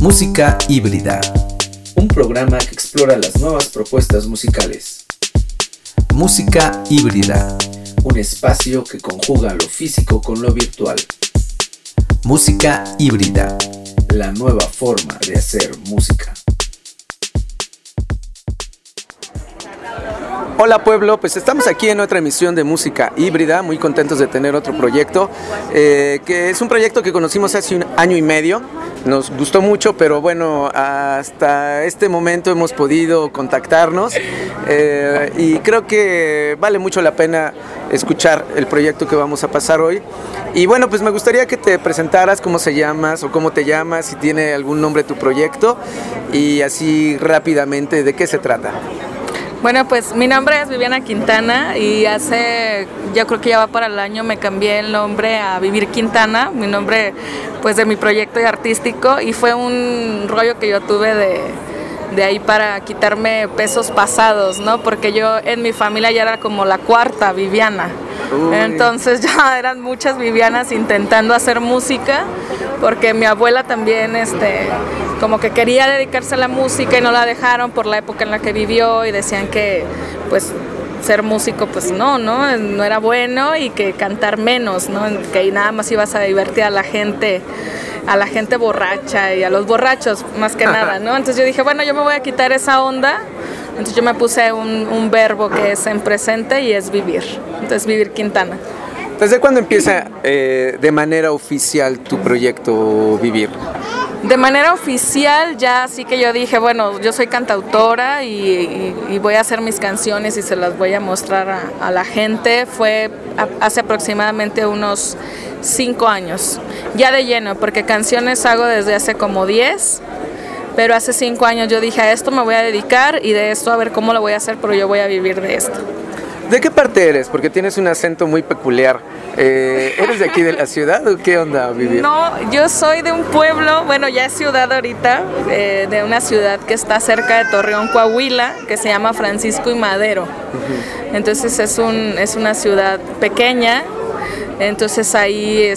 Música híbrida, un programa que explora las nuevas propuestas musicales. Música híbrida, un espacio que conjuga lo físico con lo virtual. Música híbrida, la nueva forma de hacer música. Hola pueblo, pues estamos aquí en otra emisión de Música Híbrida, muy contentos de tener otro proyecto, que es un proyecto que conocimos hace 1 año y medio, nos gustó mucho, pero bueno, hasta este momento hemos podido contactarnos y creo que vale mucho la pena escuchar el proyecto que vamos a pasar hoy. Y bueno, pues me gustaría que te presentaras, cómo se llamas o cómo te llamas, si tiene algún nombre tu proyecto y así rápidamente de qué se trata. Bueno, pues mi nombre es Viviana Quintana y yo creo que ya va para el año, me cambié el nombre a Vivir Quintana, mi nombre pues de mi proyecto artístico, y fue un rollo que yo tuve de ahí para quitarme pesos pasados, ¿no? Porque yo en mi familia ya era como la cuarta Viviana. Uy. Entonces ya eran muchas Vivianas intentando hacer música, porque mi abuela también como que quería dedicarse a la música y no la dejaron por la época en la que vivió, y decían que pues ser músico pues no era bueno, y que cantar menos, ¿no? Que nada más ibas a divertir a la gente borracha y a los borrachos más que nada, ¿no? Entonces yo dije, bueno, yo me voy a quitar esa onda. Entonces yo me puse un verbo que es en presente y es vivir. Entonces Vivir Quintana. ¿Desde cuándo empieza de manera oficial tu proyecto Vivir? De manera oficial ya sí que yo dije, bueno, yo soy cantautora y voy a hacer mis canciones y se las voy a mostrar a la gente. Fue hace aproximadamente unos 5 años, ya de lleno, porque canciones hago desde hace como 10. Pero hace 5 años yo dije, a esto me voy a dedicar y de esto a ver cómo lo voy a hacer, pero yo voy a vivir de esto. ¿De qué parte eres? Porque tienes un acento muy peculiar. ¿Eres de aquí de la ciudad o qué onda, Vivir? No, yo soy de un pueblo, bueno, ya es ciudad ahorita, de una ciudad que está cerca de Torreón, Coahuila, que se llama Francisco y Madero. Uh-huh. Entonces es una ciudad pequeña. Entonces ahí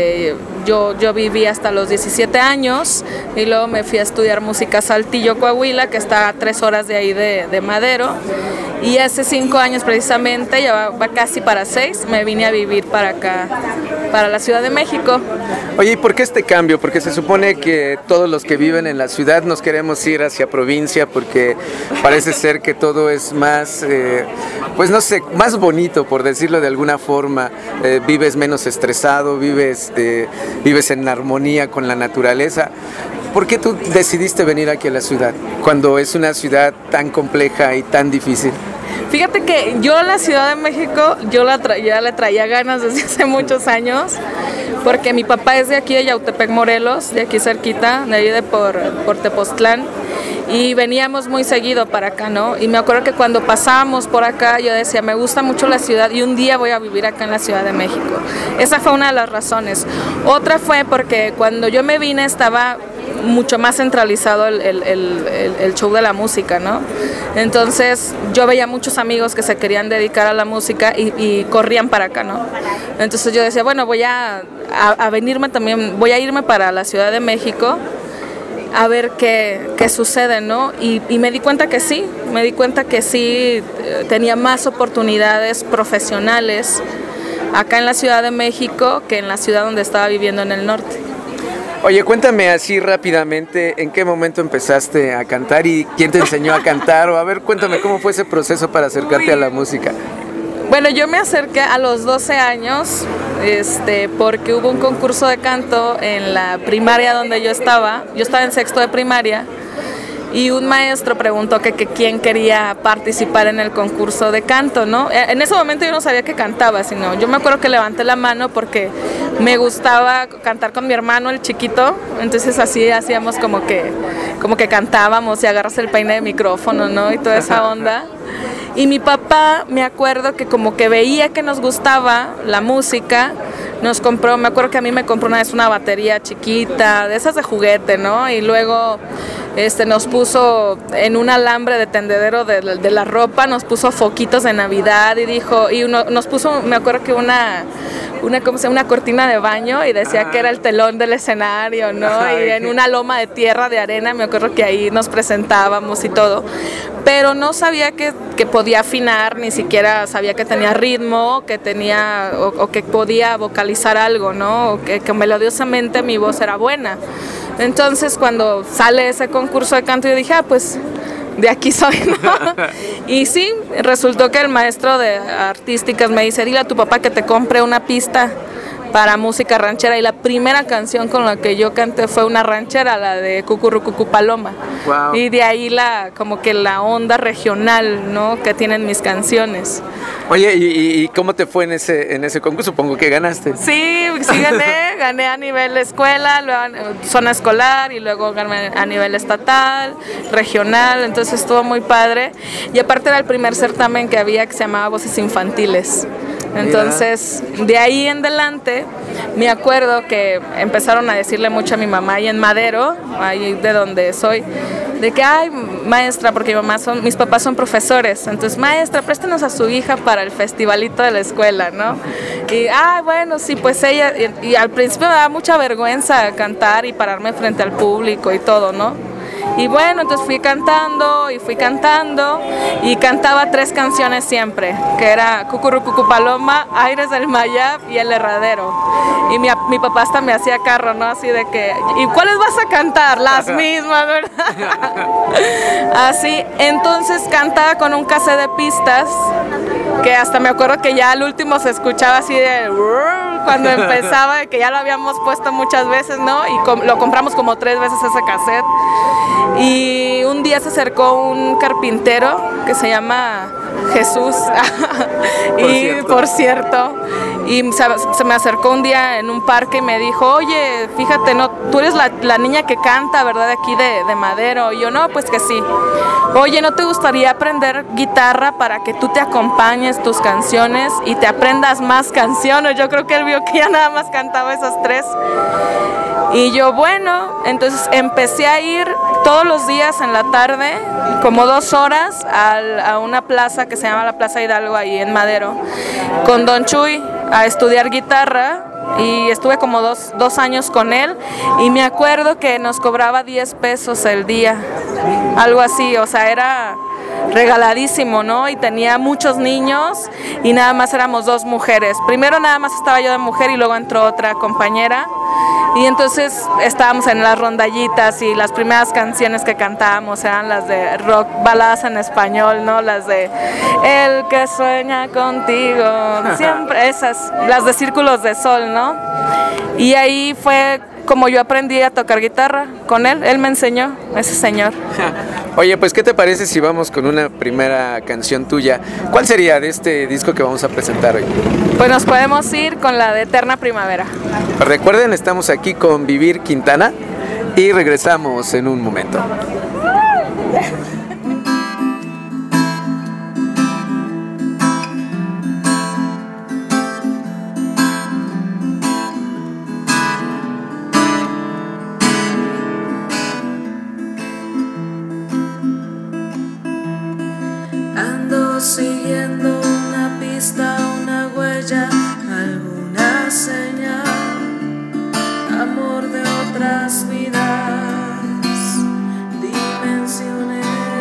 yo viví hasta los 17 años y luego me fui a estudiar música a Saltillo, Coahuila, que está a 3 horas de ahí de Madero. Y hace 5 años precisamente, ya va casi para 6, me vine a vivir para acá, para la Ciudad de México. Oye, ¿y por qué este cambio? Porque se supone que todos los que viven en la ciudad nos queremos ir hacia provincia, porque parece ser que todo es más, pues no sé, más bonito, por decirlo de alguna forma. Vives menos estresado, vives en armonía con la naturaleza. ¿Por qué tú decidiste venir aquí a la ciudad cuando es una ciudad tan compleja y tan difícil? Fíjate que yo a la Ciudad de México ya le traía ganas desde hace muchos años, porque mi papá es de aquí de Yautepec, Morelos, de aquí cerquita, de ahí por Tepoztlán, y veníamos muy seguido para acá, ¿no? Y me acuerdo que cuando pasábamos por acá yo decía, me gusta mucho la ciudad y un día voy a vivir acá en la Ciudad de México. Esa fue una de las razones. Otra fue porque cuando yo me vine estaba mucho más centralizado el show de la música, ¿no? Entonces yo veía muchos amigos que se querían dedicar a la música y corrían para acá, ¿no? Entonces yo decía, bueno, voy a venirme también, voy a irme para la Ciudad de México a ver qué sucede, ¿no? Y me di cuenta que sí, tenía más oportunidades profesionales acá en la Ciudad de México que en la ciudad donde estaba viviendo en el norte. Oye, cuéntame así rápidamente, ¿en qué momento empezaste a cantar y quién te enseñó a cantar? O a ver, cuéntame cómo fue ese proceso para acercarte a la música. Bueno, yo me acerqué a los 12 años, porque hubo un concurso de canto en la primaria donde yo estaba en sexto de primaria, y un maestro preguntó que quién quería participar en el concurso de canto, ¿no? En ese momento yo no sabía que cantaba, sino yo me acuerdo que levanté la mano porque me gustaba cantar con mi hermano, el chiquito, entonces así hacíamos como que cantábamos y agarras el peine de micrófono, ¿no? Y toda esa onda. Y mi papá, me acuerdo que como que veía que nos gustaba la música, me acuerdo que a mí me compró una vez una batería chiquita, de esas de juguete, ¿no? Y luego nos puso en un alambre de tendedero de la ropa, nos puso foquitos de Navidad y dijo, nos puso, me acuerdo que una cortina de baño y decía que era el telón del escenario, ¿no? Y en una loma de tierra, de arena, me acuerdo que ahí nos presentábamos y todo. Pero no sabía que podía afinar, ni siquiera sabía que tenía ritmo, que tenía, o que podía vocalizar algo, ¿no? O que melodiosamente mi voz era buena. Entonces, cuando sale ese concurso de canto, yo dije, pues de aquí soy, ¿no? Y sí, resultó que el maestro de artísticas me dice, dile a tu papá que te compre una pista para música ranchera, y la primera canción con la que yo canté fue una ranchera, la de Cucurrucucú Paloma. Wow. Y de ahí como que la onda regional, ¿no?, que tienen mis canciones. Oye, ¿y cómo te fue en ese concurso? Supongo que ganaste. Sí, gané a nivel escuela, luego zona escolar, y luego gané a nivel estatal, regional, entonces estuvo muy padre. Y aparte era el primer certamen que había, que se llamaba Voces Infantiles. Entonces, de ahí en adelante, me acuerdo que empezaron a decirle mucho a mi mamá ahí en Madero, ahí de donde soy, de que, ay, maestra, porque mis papás son profesores, entonces, maestra, préstenos a su hija para el festivalito de la escuela, ¿no? Y, bueno, sí, pues ella, y al principio me daba mucha vergüenza cantar y pararme frente al público y todo, ¿no? Y bueno, entonces fui cantando y cantaba 3 canciones siempre, que era Cucurrucucú Paloma, Aires del Mayab y El Herradero. Y mi papá hasta me hacía carro, ¿no? Así de que, ¿y cuáles vas a cantar? Las mismas, ¿verdad? Así, entonces cantaba con un cassette de pistas, que hasta me acuerdo que ya al último se escuchaba así de cuando empezaba, de que ya lo habíamos puesto muchas veces, ¿no? Y lo compramos como 3 veces ese cassette. Y un día se acercó un carpintero que se llama Jesús por cierto, y se me acercó un día en un parque y me dijo, oye, fíjate, no, tú eres la niña que canta, ¿verdad? De aquí de Madero. Y yo, no, pues que sí. Oye, ¿no te gustaría aprender guitarra para que tú te acompañes tus canciones y te aprendas más canciones? Yo creo que él vio que ya nada más cantaba esas 3. Y yo, bueno, entonces empecé a ir todos los días en la tarde, como 2 horas, a una plaza que se llama la Plaza Hidalgo, ahí en Madero, con Don Chuy, a estudiar guitarra. Y estuve como 2 años con él, y me acuerdo que nos cobraba 10 pesos el día, algo así, o sea, era regaladísimo, ¿no? Y tenía muchos niños y nada más éramos 2 mujeres. Primero nada más estaba yo de mujer y luego entró otra compañera. Y entonces estábamos en las rondallitas y las primeras canciones que cantábamos eran las de rock, baladas en español, ¿no? Las de El que sueña contigo, siempre esas, las de Círculos de Sol, ¿no? Y ahí fue como yo aprendí a tocar guitarra con él me enseñó, ese señor. Oye, pues ¿qué te parece si vamos con una primera canción tuya? ¿Cuál sería de este disco que vamos a presentar hoy? Pues nos podemos ir con la de Eterna Primavera. Recuerden, estamos aquí con Vivir Quintana y regresamos en un momento. Siguiendo una pista, una huella, alguna señal, amor de otras vidas, dimensiones.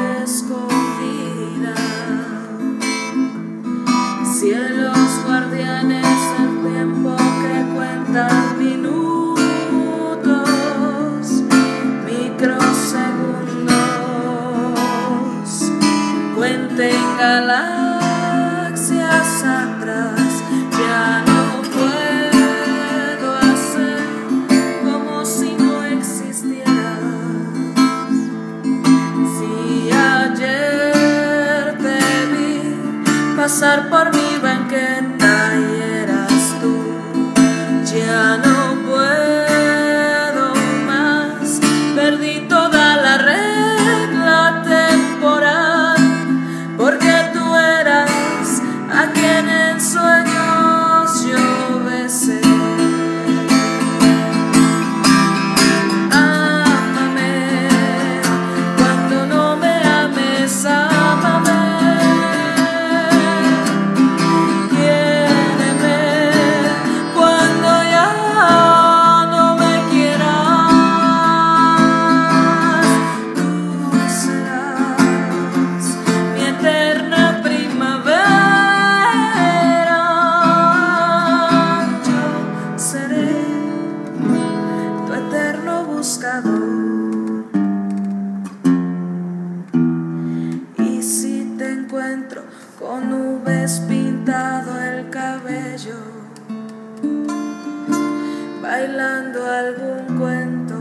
bailando algún cuento,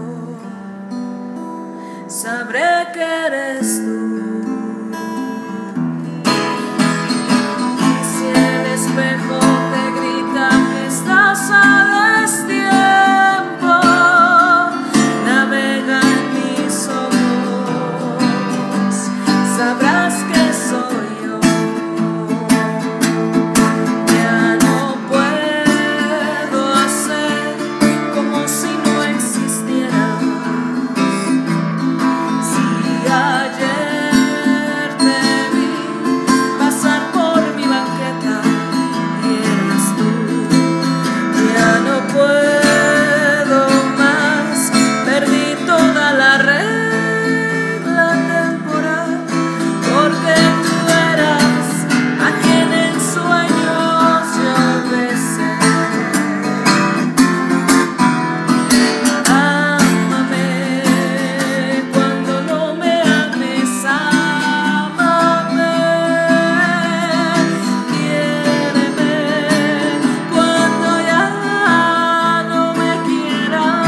sabré que eres tú. Y si el espejo te grita que estás a destiempo, navega en mis ojos, sabrás que soy yo. Ya no puedo hacer como si no existiera. Si ayer te vi pasar por mi banqueta y eras tú, ya no puedo más, perdí toda la regla temporal, porque tú eras a quien en sueños yo besé. Ámame cuando no me ames, ámame, quiéreme cuando ya no me quieras.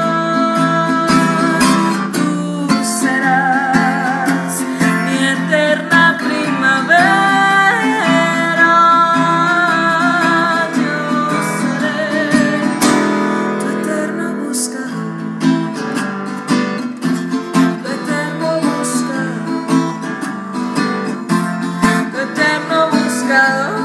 Tú serás mi eterna primavera, yo seré tu eterno buscador, tu eterno buscador, tu eterno buscador.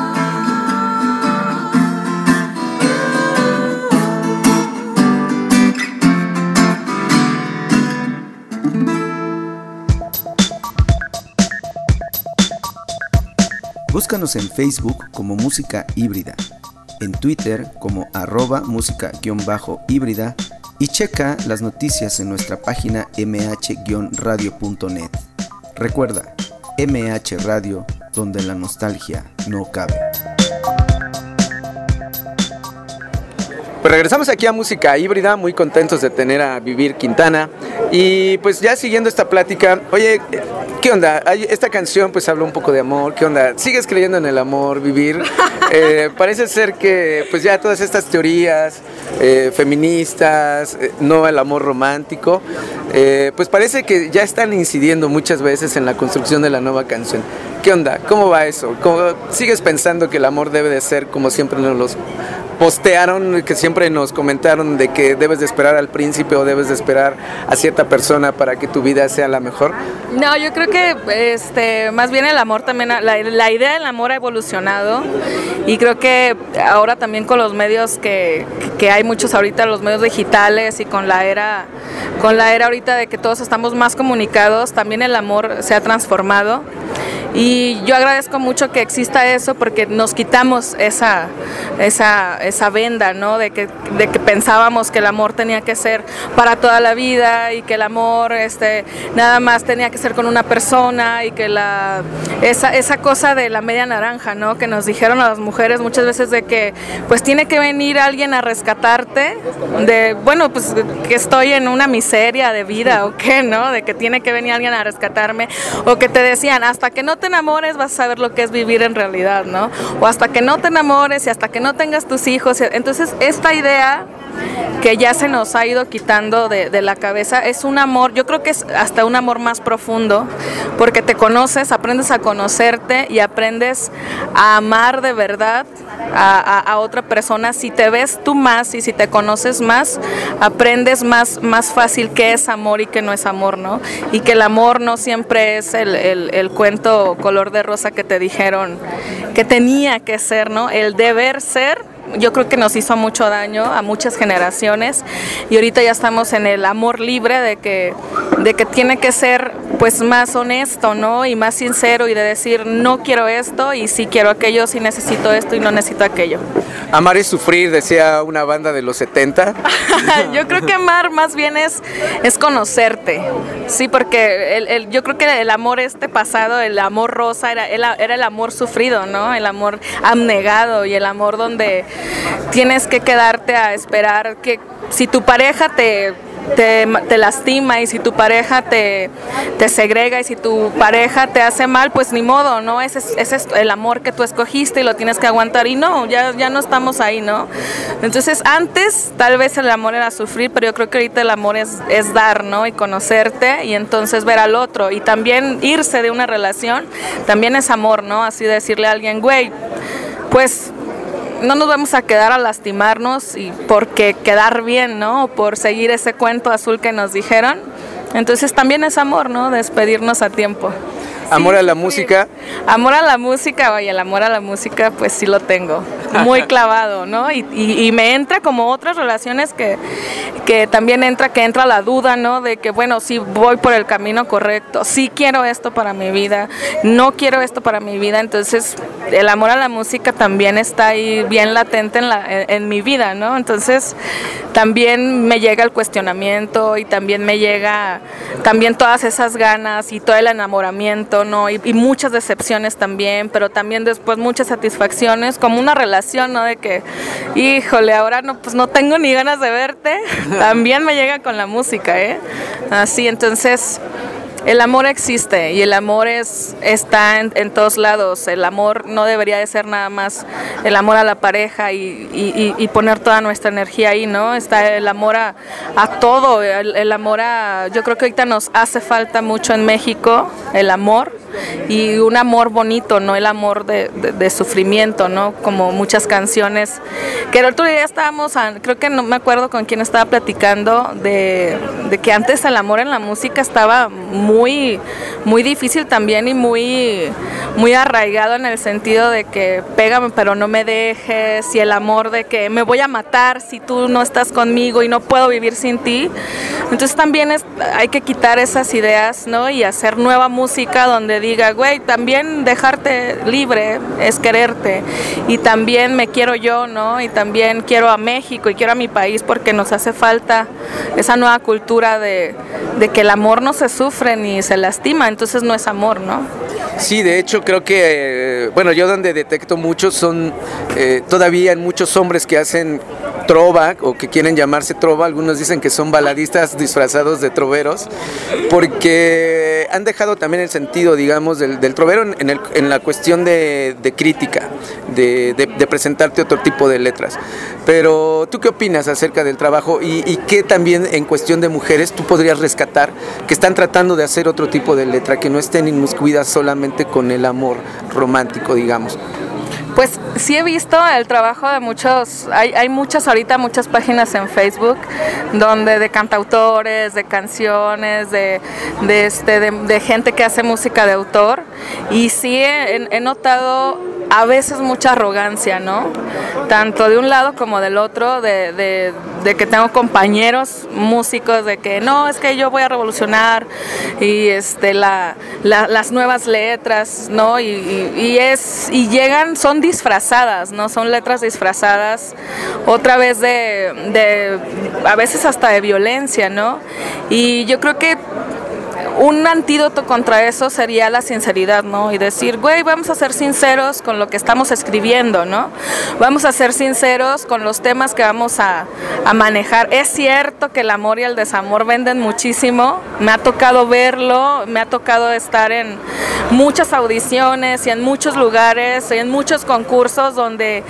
Búscanos en Facebook como Música Híbrida, en Twitter como @música_híbrida y checa las noticias en nuestra página mh-radio.net. Recuerda, MH Radio, donde la nostalgia no cabe. Pues regresamos aquí a Música Híbrida, muy contentos de tener a Vivir Quintana. Y pues ya siguiendo esta plática, oye, ¿qué onda? Esta canción pues habla un poco de amor, ¿qué onda? ¿Sigues creyendo en el amor, Vivir? Parece ser que pues ya todas estas teorías feministas, no el amor romántico, pues parece que ya están incidiendo muchas veces en la construcción de la nueva canción. ¿Qué onda? ¿Cómo va eso? ¿Sigues pensando que el amor debe de ser como siempre nos los postearon, que siempre nos comentaron de que debes de esperar al príncipe o debes de esperar a cierta persona para que tu vida sea la mejor? No, yo creo que más bien el amor también, la idea del amor ha evolucionado, y creo que ahora también con los medios que hay muchos ahorita, los medios digitales, y con la era ahorita de que todos estamos más comunicados, también el amor se ha transformado. Y yo agradezco mucho que exista eso, porque nos quitamos esa venda, ¿no? De que pensábamos que el amor tenía que ser para toda la vida, y que el amor nada más tenía que ser con una persona, y que esa cosa de la media naranja, ¿no? Que nos dijeron a las mujeres muchas veces, de que pues tiene que venir alguien a rescatarte, pues que estoy en una miseria de vida o qué, ¿no? De que tiene que venir alguien a rescatarme, o que te decían, hasta que no te enamores vas a saber lo que es vivir en realidad, ¿no? O hasta que no te enamores y hasta que no tengas tus hijos. Entonces esta idea que ya se nos ha ido quitando de la cabeza es un amor, yo creo que es hasta un amor más profundo, porque te conoces, aprendes a conocerte y aprendes a amar de verdad a otra persona. Si te ves tú más y si te conoces más, aprendes más fácil qué es amor y qué no es amor, ¿no? Y que el amor no siempre es el cuento color de rosa que te dijeron que tenía que ser, ¿no? El deber ser. Yo creo que nos hizo mucho daño a muchas generaciones, y ahorita ya estamos en el amor libre de que tiene que ser pues más honesto, ¿no? Y más sincero, y de decir no quiero esto y sí quiero aquello, sí necesito esto y no necesito aquello. Amar es sufrir, decía una banda de los 70. Yo creo que amar más bien es conocerte, sí, porque yo creo que el amor pasado, el amor rosa era el amor sufrido, ¿no? El amor abnegado, y el amor donde tienes que quedarte a esperar que si tu pareja te te lastima, y si tu pareja te segrega, y si tu pareja te hace mal, pues ni modo, ¿no? Ese es el amor que tú escogiste y lo tienes que aguantar, y no, ya no estamos ahí, ¿no? Entonces antes tal vez el amor era sufrir, pero yo creo que ahorita el amor es dar, ¿no? Y conocerte, y entonces ver al otro, y también irse de una relación también es amor, ¿no? Así decirle a alguien, güey, pues no nos vamos a quedar a lastimarnos y porque quedar bien, ¿no? O por seguir ese cuento azul que nos dijeron. Entonces también es amor, ¿no? Despedirnos a tiempo. Amor a la música. Amor a la música, vaya, el amor a la música pues sí lo tengo, muy clavado, ¿no? Y me entra como otras relaciones que también entra la duda, ¿no? De que bueno, sí voy por el camino correcto, sí quiero esto para mi vida, no quiero esto para mi vida. Entonces el amor a la música también está ahí bien latente en mi vida, ¿no? Entonces también me llega el cuestionamiento, y también me llega también todas esas ganas y todo el enamoramiento, ¿no? Y muchas decepciones también, pero también después muchas satisfacciones, como una relación, ¿no? De que, híjole, ahora no, pues no tengo ni ganas de verte. También me llega con la música, ¿eh? Así, entonces el amor existe, y el amor está en todos lados. El amor no debería de ser nada más el amor a la pareja y poner toda nuestra energía ahí, ¿no? Está el amor a todo, el amor yo creo que ahorita nos hace falta mucho en México el amor, y un amor bonito, no el amor de sufrimiento, ¿no? Como muchas canciones que el otro día estábamos, creo que no me acuerdo con quién estaba platicando de que antes el amor en la música estaba muy, muy difícil también, y muy, muy arraigado, en el sentido de que pégame pero no me dejes, y el amor de que me voy a matar si tú no estás conmigo y no puedo vivir sin ti. Entonces también hay que quitar esas ideas, ¿no? Y hacer nueva música donde diga, güey, también dejarte libre es quererte, y también me quiero yo, ¿no? Y también quiero a México y quiero a mi país, porque nos hace falta esa nueva cultura de que el amor no se sufre ni se lastima, entonces no es amor, ¿no? Sí, de hecho creo que, bueno, yo donde detecto muchos son todavía muchos hombres que hacen trova o que quieren llamarse trova. Algunos dicen que son baladistas disfrazados de troveros, porque han dejado también el sentido, digamos, del trovero en la cuestión de crítica, de presentarte otro tipo de letras. Pero ¿tú qué opinas acerca del trabajo y qué también en cuestión de mujeres tú podrías rescatar que están tratando de hacer otro tipo de letra, que no estén inmiscuidas solamente con el amor romántico, digamos? Pues sí he visto el trabajo de muchos, hay muchas páginas en Facebook donde de cantautores, de canciones, de gente que hace música de autor, y sí he notado a veces mucha arrogancia, ¿no? Tanto de un lado como del otro, de que tengo compañeros músicos de que no, es que yo voy a revolucionar, y las nuevas letras, ¿no? Y llegan, son disfrazadas, ¿no? Son letras disfrazadas, otra vez a veces hasta de violencia, ¿no? Y yo creo que un antídoto contra eso sería la sinceridad, ¿no? Y decir, güey, vamos a ser sinceros con lo que estamos escribiendo, ¿no? Vamos a ser sinceros con los temas que vamos a manejar. Es cierto que el amor y el desamor venden muchísimo. Me ha tocado verlo, me ha tocado estar en muchas audiciones y en muchos lugares y en muchos concursos donde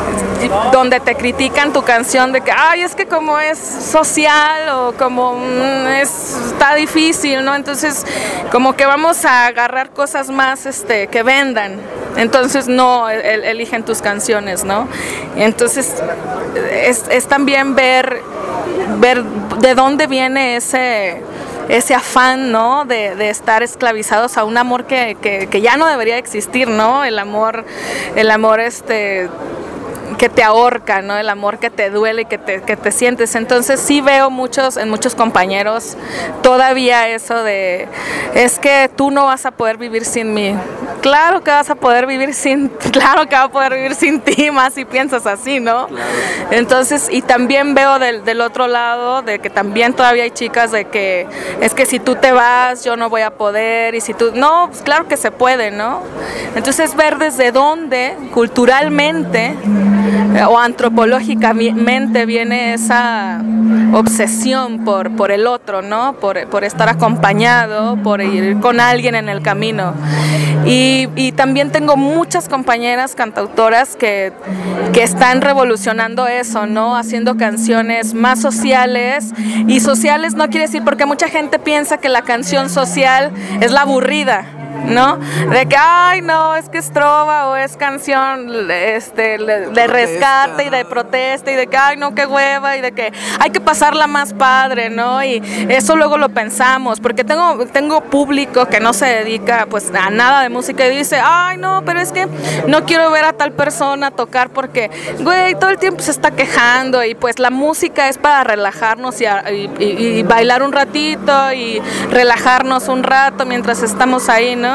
te critican tu canción de que, ay, es que como es social o como está difícil, ¿no? Entonces, como que vamos a agarrar cosas más que vendan. Entonces, no eligen tus canciones, ¿no? Entonces, es también ver de dónde viene ese afán, ¿no? De estar esclavizados a un amor que ya no debería existir, ¿no? El amor que te ahorca, ¿no? El amor que te duele y que te sientes. Entonces sí veo en muchos compañeros todavía eso de, es que tú no vas a poder vivir sin mí. claro que vas a poder vivir claro que va a poder vivir sin ti, más si piensas así, ¿no? Claro. Entonces, y también veo del otro lado, de que también todavía hay chicas de que es que si tú te vas, yo no voy a poder, y si tú, no, pues claro que se puede, ¿no? Entonces, ver desde dónde, culturalmente o antropológicamente viene esa obsesión por el otro, ¿no? Por estar acompañado, por ir con alguien en el camino. Y también tengo muchas compañeras cantautoras que están revolucionando eso, ¿no? Haciendo canciones más sociales. Y sociales no quiere decir, porque mucha gente piensa que la canción social es la aburrida, ¿no? De que, ay, no, es que es trova o es canción de rescate y de protesta y de que, ay, no, qué hueva, y de que hay que pasarla más padre, ¿no? Y eso luego lo pensamos, porque tengo público que no se dedica pues a nada de música y dice, ay, no, pero es que no quiero ver a tal persona tocar porque, güey, todo el tiempo se está quejando, y pues la música es para relajarnos y bailar un ratito y relajarnos un rato mientras estamos ahí, ¿no?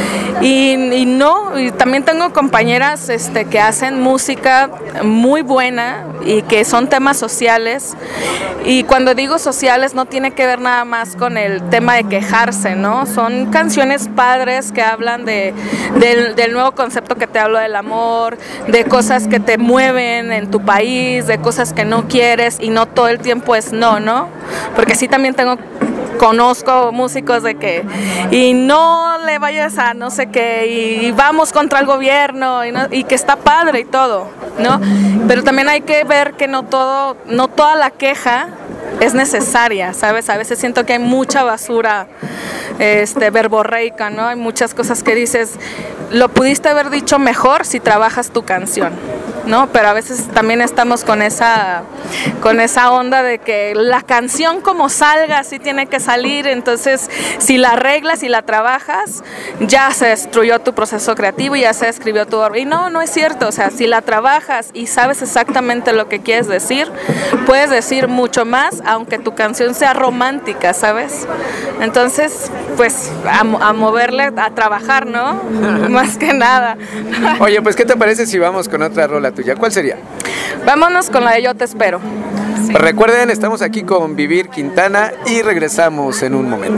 Y también tengo compañeras que hacen música muy buena y que son temas sociales, y cuando digo sociales no tiene que ver nada más con el tema de quejarse, ¿no? Son canciones padres que hablan del nuevo concepto que te hablo del amor, de cosas que te mueven en tu país, de cosas que no quieres, y no todo el tiempo es ¿no? Porque sí también conozco músicos de que y no le vayas a no sé qué y vamos contra el gobierno y que está padre y todo, ¿no? Pero también hay que ver que no toda la queja es necesaria, ¿sabes? A veces siento que hay mucha basura verborreica, ¿no? Hay muchas cosas que dices, lo pudiste haber dicho mejor si trabajas tu canción, ¿no? Pero a veces también estamos con esa onda de que la canción como salga así tiene que salir, entonces si la arreglas y la trabajas ya se destruyó tu proceso creativo y ya se escribió tu obra. Y no es cierto, o sea, si la trabajas y sabes exactamente lo que quieres decir, puedes decir mucho más aunque tu canción sea romántica, ¿sabes? Entonces, pues a moverle, a trabajar, ¿no? Más que nada. Oye, pues ¿qué te parece si vamos con otra rola tuya? ¿Cuál sería? Vámonos con la de Yo Te Espero. Sí. Recuerden, estamos aquí con Vivir Quintana y regresamos en un momento.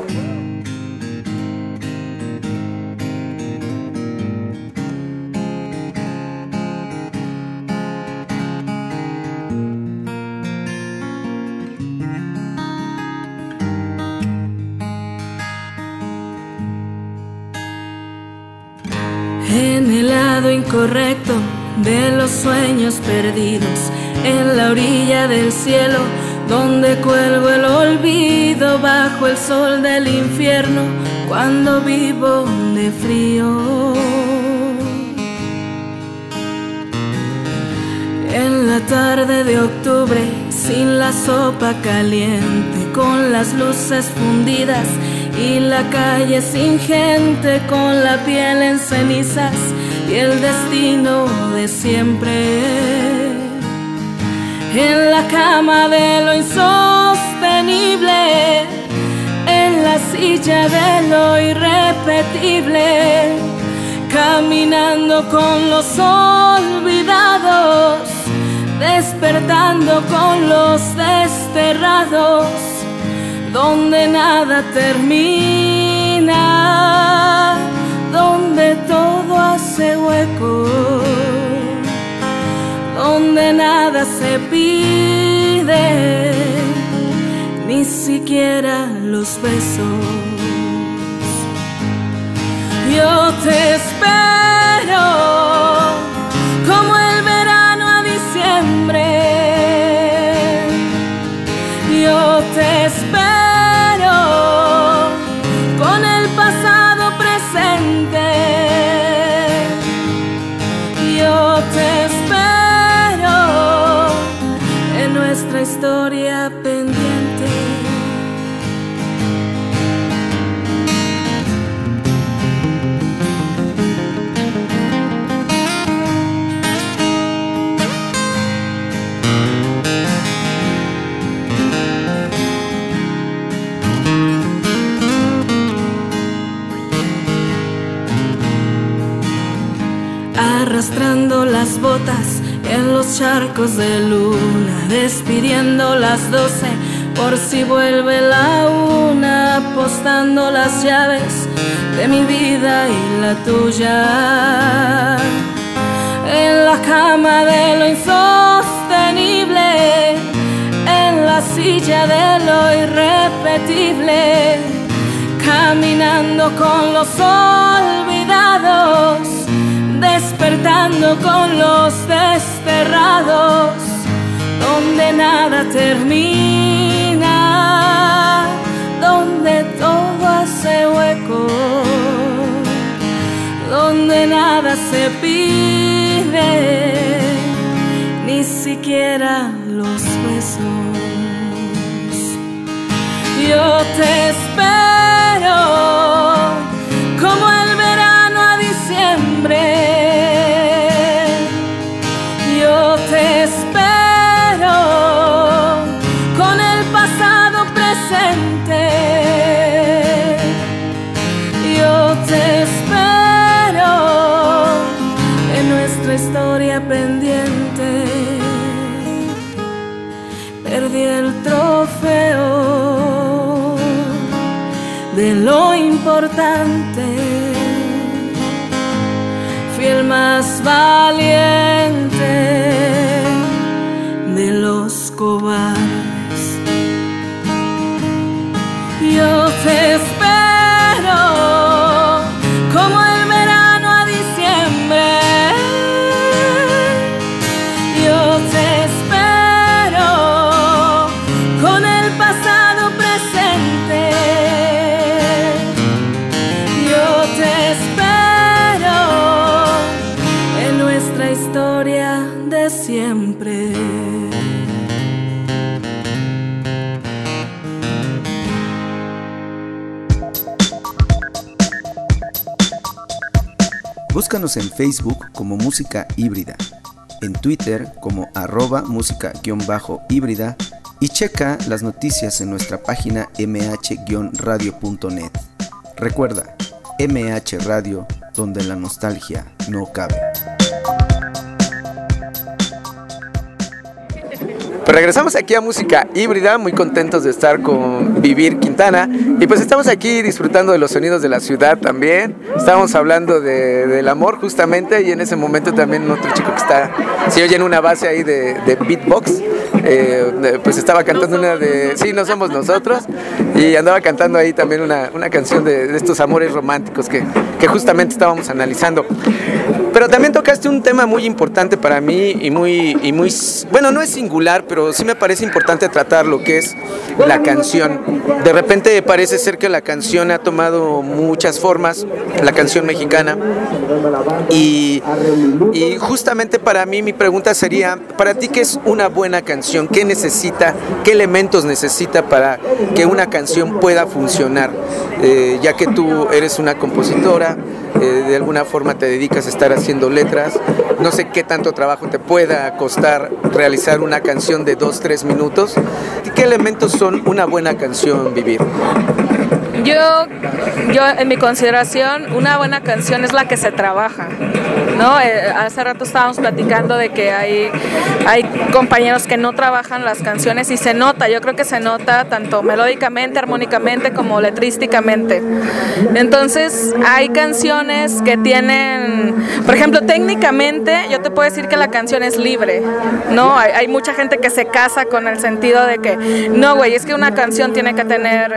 En el lado incorrecto de los sueños perdidos, en la orilla del cielo, donde cuelgo el olvido bajo el sol del infierno, cuando vivo de frío. En la tarde de octubre, sin la sopa caliente, con las luces fundidas y la calle sin gente, con la piel en cenizas y el destino de siempre. En la cama de lo insostenible, en la silla de lo irrepetible, caminando con los olvidados, despertando con los desterrados, donde nada termina, donde todo hace hueco, donde nada se pide, ni siquiera los besos. Yo te espero como el verano a diciembre. Yo te espero con el pasado presente. Yo te espero en nuestra historia pendiente. las botas en los charcos de luna, despidiendo las 12 por si vuelve la 1, apostando las llaves de mi vida y la tuya. En la cama de lo insostenible, en la silla de lo irrepetible, caminando con los olvidados, despertando con los desterrados, donde nada termina, donde todo hace hueco, donde nada se pide, ni siquiera los besos. Yo te espero como el verano a diciembre. Yo te espero con el pasado presente. Yo te espero en nuestra historia pendiente. Perdí el trofeo de lo importante. Fui el más valiente de los cobardes. Yo te espero como el verano a diciembre. Yo te espero con el pasado presente. Yo te espero en nuestra historia de siempre. Búscanos en Facebook como Música Híbrida, en Twitter como @música_híbrida y checa las noticias en nuestra página mh-radio.net. Recuerda, MH Radio, donde la nostalgia no cabe. Pues regresamos aquí a Música Híbrida, muy contentos de estar con Vivir Quintana, y pues estamos aquí disfrutando de los sonidos de la ciudad también. Estábamos hablando del amor justamente, y en ese momento también otro chico que se oye en una base ahí de beatbox, pues estaba cantando una de Sí, no somos nosotros, y andaba cantando ahí también una canción de estos amores románticos que justamente estábamos analizando. Pero también tocaste un tema muy importante para mí y muy, bueno, no es singular, pero sí me parece importante tratar lo que es la canción. De repente parece ser que la canción ha tomado muchas formas, la canción mexicana, y justamente para mí mi pregunta sería, para ti, ¿qué es una buena canción? ¿Qué necesita? ¿Qué elementos necesita para que una canción pueda funcionar? Ya que tú eres una compositora, de alguna forma te dedicas a estar haciendo letras, no sé qué tanto trabajo te pueda costar realizar una canción de 2-3 minutos. ¿Qué elementos son una buena canción, Vivir? Yo en mi consideración, una buena canción es la que se trabaja, ¿no? Hace rato estábamos platicando de que hay compañeros que no trabajan las canciones y se nota, yo creo que se nota tanto melódicamente, armónicamente como letrísticamente. Entonces hay canciones que tienen, por ejemplo, técnicamente yo te puedo decir que la canción es libre, ¿no? Hay mucha gente que se casa con el sentido de que no, güey, es que una canción tiene que tener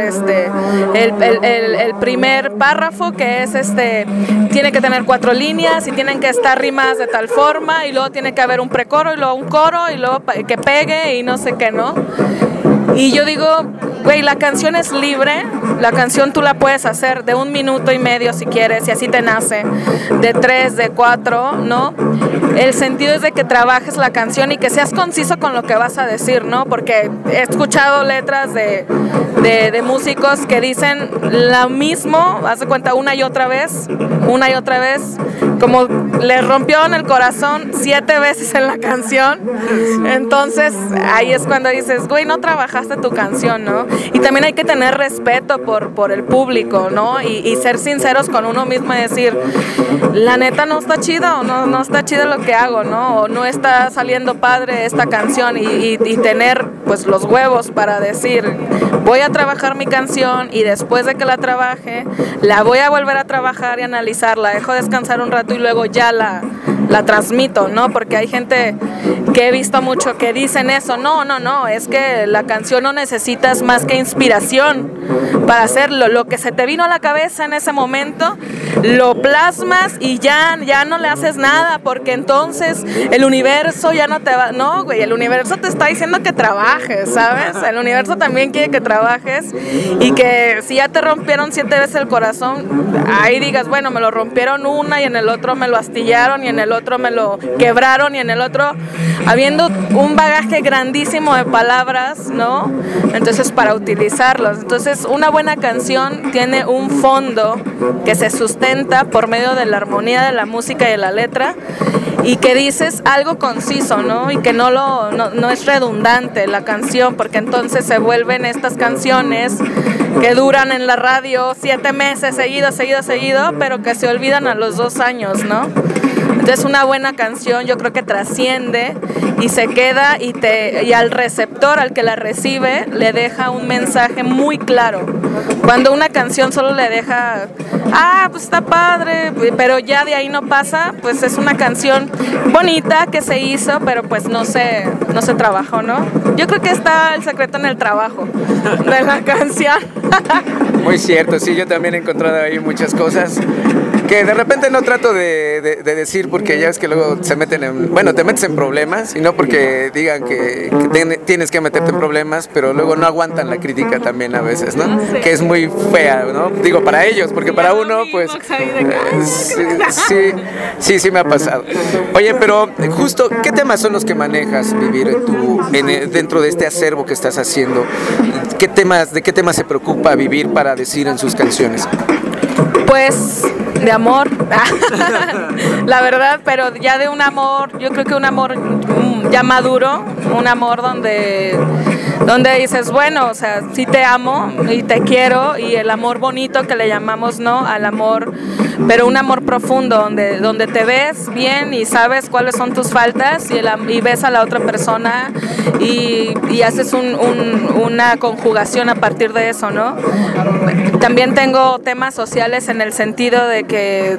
el primer párrafo, que es tiene que tener 4 líneas y tienen que estar rimadas de tal forma, y luego tiene que haber un precoro y luego un coro y luego que pegue y no sé qué, ¿no? Y yo digo, güey, la canción es libre, la canción tú la puedes hacer de 1 minuto y medio si quieres, y así te nace, de 3, de 4, ¿no? El sentido es de que trabajes la canción y que seas conciso con lo que vas a decir, ¿no? Porque he escuchado letras de músicos que dicen lo mismo, haz de cuenta, una y otra vez, como les rompió en el corazón 7 veces en la canción. Entonces ahí es cuando dices, güey, no trabajaste trabajaste tu canción, ¿no? Y también hay que tener respeto por el público, ¿no? Y ser sinceros con uno mismo y decir, la neta no está chido, no está chido lo que hago, ¿no? O no está saliendo padre esta canción y tener pues los huevos para decir, voy a trabajar mi canción y después de que la trabaje, la voy a volver a trabajar y analizarla, dejo descansar un rato y luego ya la transmito, ¿no? Porque hay gente que he visto mucho que dicen eso, no, es que la canción no necesitas más que inspiración para hacerlo, lo que se te vino a la cabeza en ese momento, lo plasmas y ya no le haces nada, porque entonces el universo ya no te va, no, güey, el universo te está diciendo que trabajes, ¿sabes? El universo también quiere que trabajes y que si ya te rompieron 7 veces el corazón, ahí digas, bueno, me lo rompieron una y en el otro me lo astillaron y en el otro me lo quebraron y en el otro, habiendo un bagaje grandísimo de palabras, ¿no? Entonces para utilizarlos. Entonces una buena canción tiene un fondo que se sustenta por medio de la armonía de la música y de la letra y que dices algo conciso, ¿no? Y que no es redundante la canción, porque entonces se vuelven estas canciones que duran en la radio 7 meses seguido, pero que se olvidan a los 2 años, ¿no? Entonces una buena canción yo creo que trasciende y se queda y al receptor, al que la recibe, le deja un mensaje muy claro. Cuando una canción solo le deja, pues está padre, pero ya de ahí no pasa, pues es una canción bonita que se hizo, pero pues no se trabajó, ¿no? Yo creo que está el secreto en el trabajo de la canción. Muy cierto, sí, yo también he encontrado ahí muchas cosas que de repente no trato de decir, porque ya ves que luego te metes en problemas, y no porque digan que tienes que meterte en problemas, pero luego no aguantan la crítica también a veces, ¿no? Sí. Que es muy fea, ¿no? Digo, para ellos, porque para uno, pues... sí me ha pasado. Oye, pero justo, ¿qué temas son los que manejas, Vivir, dentro de este acervo que estás haciendo? ¿De qué temas se preocupa Vivir para decir en sus canciones? Pues de amor, la verdad, pero ya de un amor, yo creo que un amor ya maduro, un amor donde dices, bueno, o sea, sí te amo y te quiero, y el amor bonito que le llamamos, ¿no? Al amor, pero un amor profundo, donde te ves bien y sabes cuáles son tus faltas y ves a la otra persona y haces una conjugación a partir de eso, ¿no? También tengo temas sociales en el sentido de que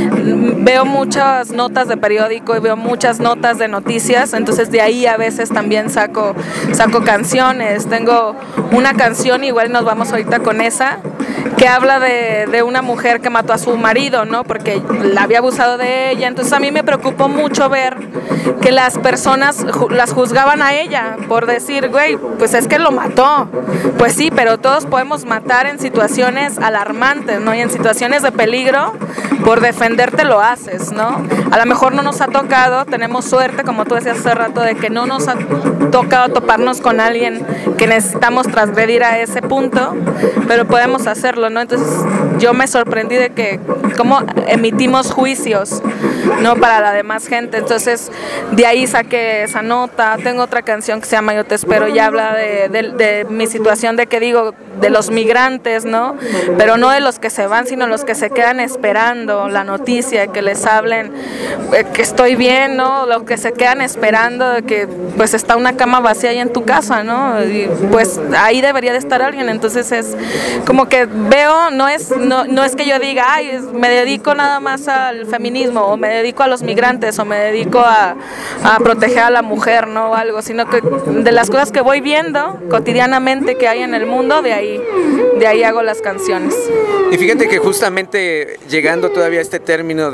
veo muchas notas de periódico y veo muchas notas de noticias, entonces de ahí a veces también saco canciones. Tengo una canción, igual nos vamos ahorita con esa, que habla de una mujer que mató a su marido, ¿no? Porque la había abusado de ella. Entonces a mí me preocupó mucho ver que las personas las juzgaban a ella por decir, güey, pues es que lo mató. Pues sí, pero todos podemos matar en situaciones alarmantes, ¿no? Y en situaciones de peligro, por defenderte lo haces, ¿no? A lo mejor no nos ha tocado, tenemos suerte, como tú decías hace rato, de que no nos ha tocado toparnos con alguien que necesitamos transgredir a ese punto, pero podemos hacerlo, ¿no? Entonces yo me sorprendí de que cómo emitimos juicios, ¿no? Para la demás gente. Entonces de ahí saqué esa nota. Tengo otra canción que se llama Yo te espero y habla de mi situación, de que digo, de los migrantes, ¿no? Pero no de los que se van, sino los que se quedan esperando la noticia, que les hablen que estoy bien, ¿no? Los que se quedan esperando de que pues está una cama vacía ahí en tu casa, ¿no? Y pues ahí debería de estar alguien. Entonces es como que veo, no es que yo diga, ay, me dedico nada más al feminismo, o me dedico a los migrantes, o me dedico a proteger a la mujer, ¿no? O algo, sino que de las cosas que voy viendo cotidianamente que hay en el mundo, de ahí hago las canciones. Y fíjate que justamente llegando todavía a este término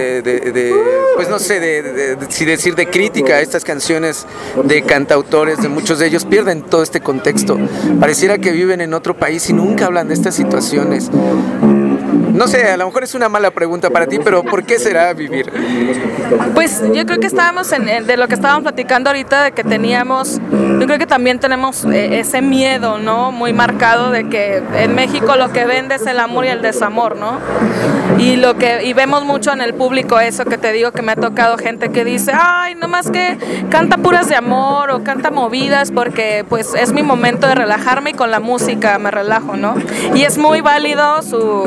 pues no sé, si decir de crítica a estas canciones de cantautores, de muchos de ellos pierden todo este contexto. Pareciera que viven en otro país y nunca hablan de estas situaciones. No sé, a lo mejor es una mala pregunta para ti, pero ¿por qué será vivir? Pues yo creo que estábamos de lo que estábamos platicando ahorita, de que teníamos, yo creo que también tenemos ese miedo, ¿no? Muy marcado de que en México lo que vende es el amor y el desamor, ¿no? Y vemos mucho en el público eso que te digo, que me ha tocado gente que dice, ay, nomás que canta puras de amor o canta movidas porque pues es mi momento de relajarme y con la música me relajo, ¿no? Y es muy válido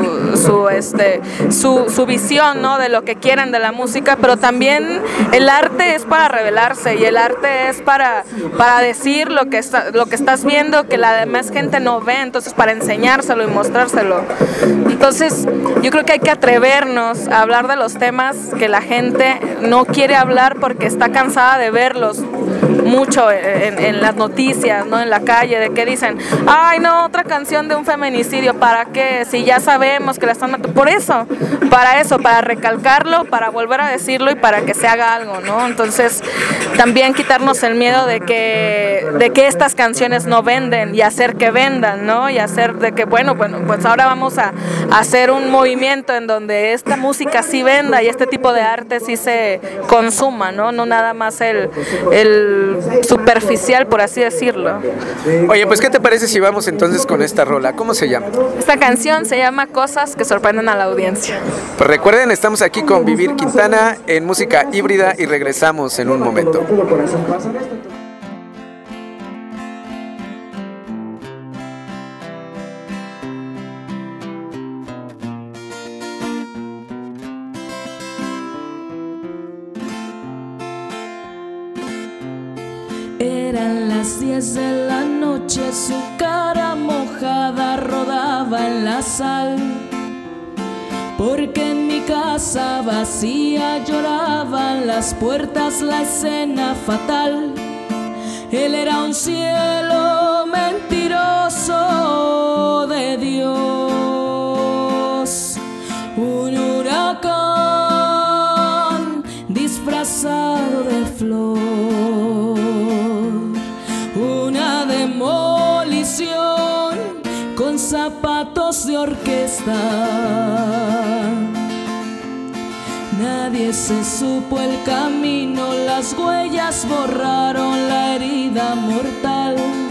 su visión, ¿no? De lo que quieren de la música, pero también el arte es para revelarse y el arte es para decir lo que estás viendo que la demás gente no ve, entonces para enseñárselo y mostrárselo. Entonces yo creo que hay que atrevernos a hablar de los temas que la gente no quiere hablar porque está cansada de verlos mucho en las noticias, ¿no? En la calle, de que dicen, ay no, otra canción de un feminicidio, ¿para qué? Si ya sabemos que la están matando. Para recalcarlo, para volver a decirlo y para que se haga algo, ¿no? Entonces también quitarnos el miedo de que estas canciones no venden y hacer que vendan, ¿no? Y hacer de que, bueno, pues ahora vamos a hacer un movimiento en donde esta música sí venda y este tipo de arte sí se consuma, ¿no? No nada más el superficial, por así decirlo. Oye, pues ¿qué te parece si vamos entonces con esta rola? ¿Cómo se llama? Esta canción se llama Cosas que sorprenden a la audiencia. Pues recuerden, estamos aquí con Vivir Quintana en Música Híbrida y regresamos en un momento. Eran las 10 de la noche, su cara mojada rodaba en la sal. Porque en mi casa vacía lloraban las puertas, la escena fatal. Él era un cielo mentiroso de Dios, un huracán disfrazado de flor, una demolición con zapatos de orquesta. Nadie se supo el camino, las huellas borraron la herida mortal.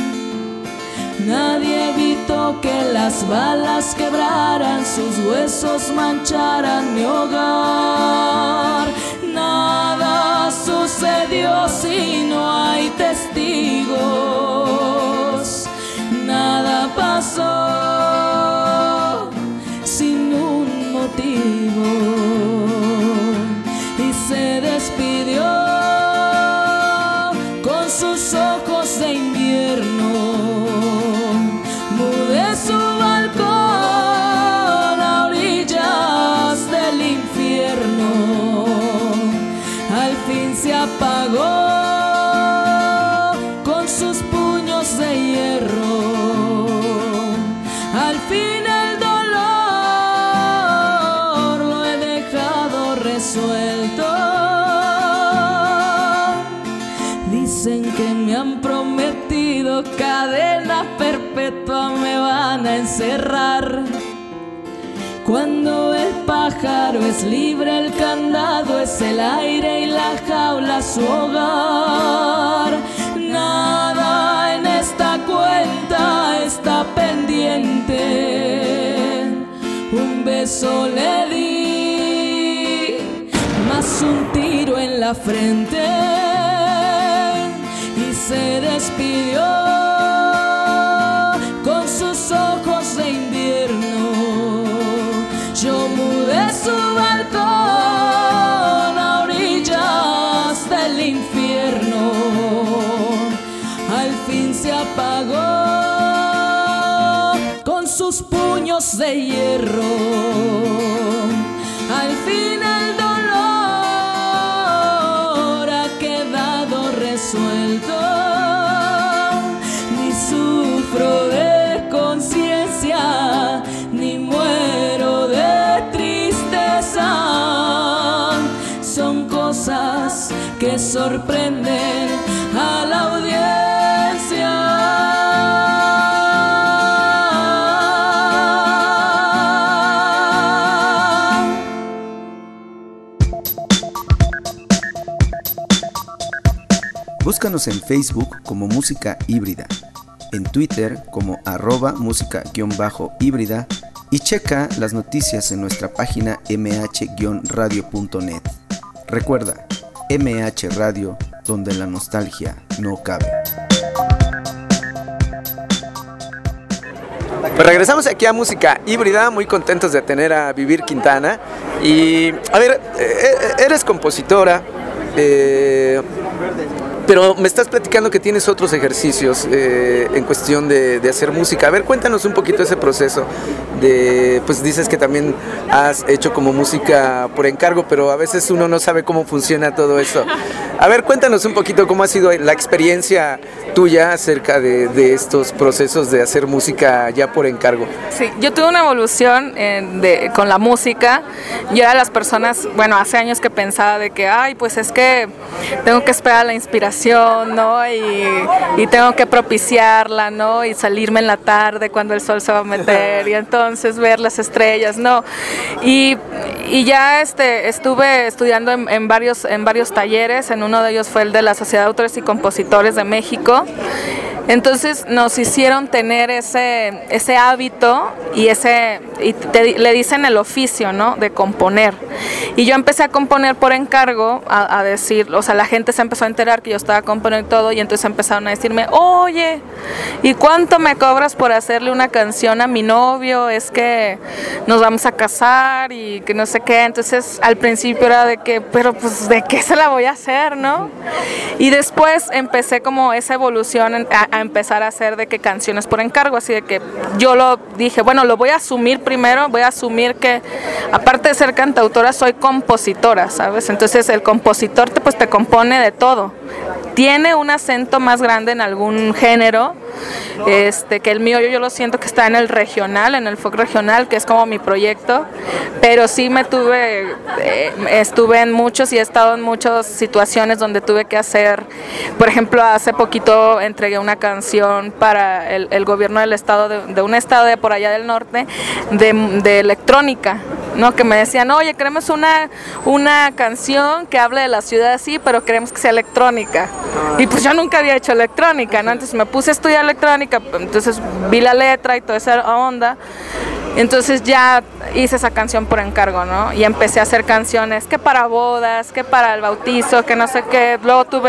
Nadie evitó que las balas quebraran, sus huesos mancharan mi hogar. Nada sucedió si no hay testigos. Nada pasó sin un motivo. Y se despidió con sus ojos de invierno. Mudé su balcón a orillas del infierno. Al fin se apagó con sus puños de hierro. Al fin el dolor lo he dejado resuelto. Dicen que me han prometido cadena perpetua, me van a encerrar. Cuando el pájaro es libre, el candado es el aire y la jaula su hogar. Nada en esta cuenta está pendiente. Un beso le di, más un tiro en la frente. Y se despidió con sus ojos de invierno. Yo mudé su balcón a orillas del infierno. Al fin se apagó con sus puños de hierro. Al fin el dolor ha quedado resuelto. Ni sufro de conciencia, ni muero de tristeza. Son cosas que sorprenden a la audiencia. Búscanos en Facebook como Música Híbrida, en Twitter como @música_híbrida y checa las noticias en nuestra página mh-radio.net. Recuerda, MH Radio, donde la nostalgia no cabe. Pues regresamos aquí a Música Híbrida, muy contentos de tener a Vivir Quintana. Y a ver, eres compositora, pero me estás platicando que tienes otros ejercicios en cuestión de hacer música. A ver, cuéntanos un poquito ese proceso. Pues dices que también has hecho como música por encargo, pero a veces uno no sabe cómo funciona todo eso. A ver, cuéntanos un poquito cómo ha sido la experiencia tuya acerca de estos procesos de hacer música ya por encargo. Sí, yo tuve una evolución con la música. Yo era de las personas, bueno, hace años que pensaba de que, pues es que tengo que esperar la inspiración, ¿no? Y tengo que propiciarla, ¿no? Y salirme en la tarde cuando el sol se va a meter y entonces ver las estrellas, ¿no? Y ya estuve estudiando en varios talleres. En uno de ellos fue el de la Sociedad de Autores y Compositores de México. Entonces nos hicieron tener ese hábito y le dicen el oficio, ¿no? De componer. Y yo empecé a componer por encargo, a decir, o sea, la gente se empezó a enterar que yo estaba componiendo todo y entonces empezaron a decirme, oye, ¿y cuánto me cobras por hacerle una canción a mi novio? Es que nos vamos a casar y que no sé qué. Entonces al principio era de que, pero pues ¿de qué se la voy a hacer, no? Y después empecé como esa evolución a empezar a hacer de que canciones por encargo, así de que yo lo dije, bueno, lo voy a asumir primero, voy a asumir que aparte de ser cantautora soy compositora, ¿sabes? Entonces el compositor te compone de todo. Tiene un acento más grande en algún género, que el mío yo lo siento que está en el regional, en el folk regional, que es como mi proyecto, pero sí estuve en muchos y he estado en muchas situaciones donde tuve que hacer, por ejemplo, hace poquito entregué una canción para el gobierno del estado, de un estado de por allá del norte, de electrónica, ¿no? Que me decían, oye, queremos una canción que hable de la ciudad así, pero queremos que sea electrónica. Y pues yo nunca había hecho electrónica, ¿no? Entonces me puse a estudiar electrónica, entonces vi la letra y toda esa onda. Entonces ya hice esa canción por encargo, ¿no? Y empecé a hacer canciones que para bodas, que para el bautizo, que no sé qué. Luego tuve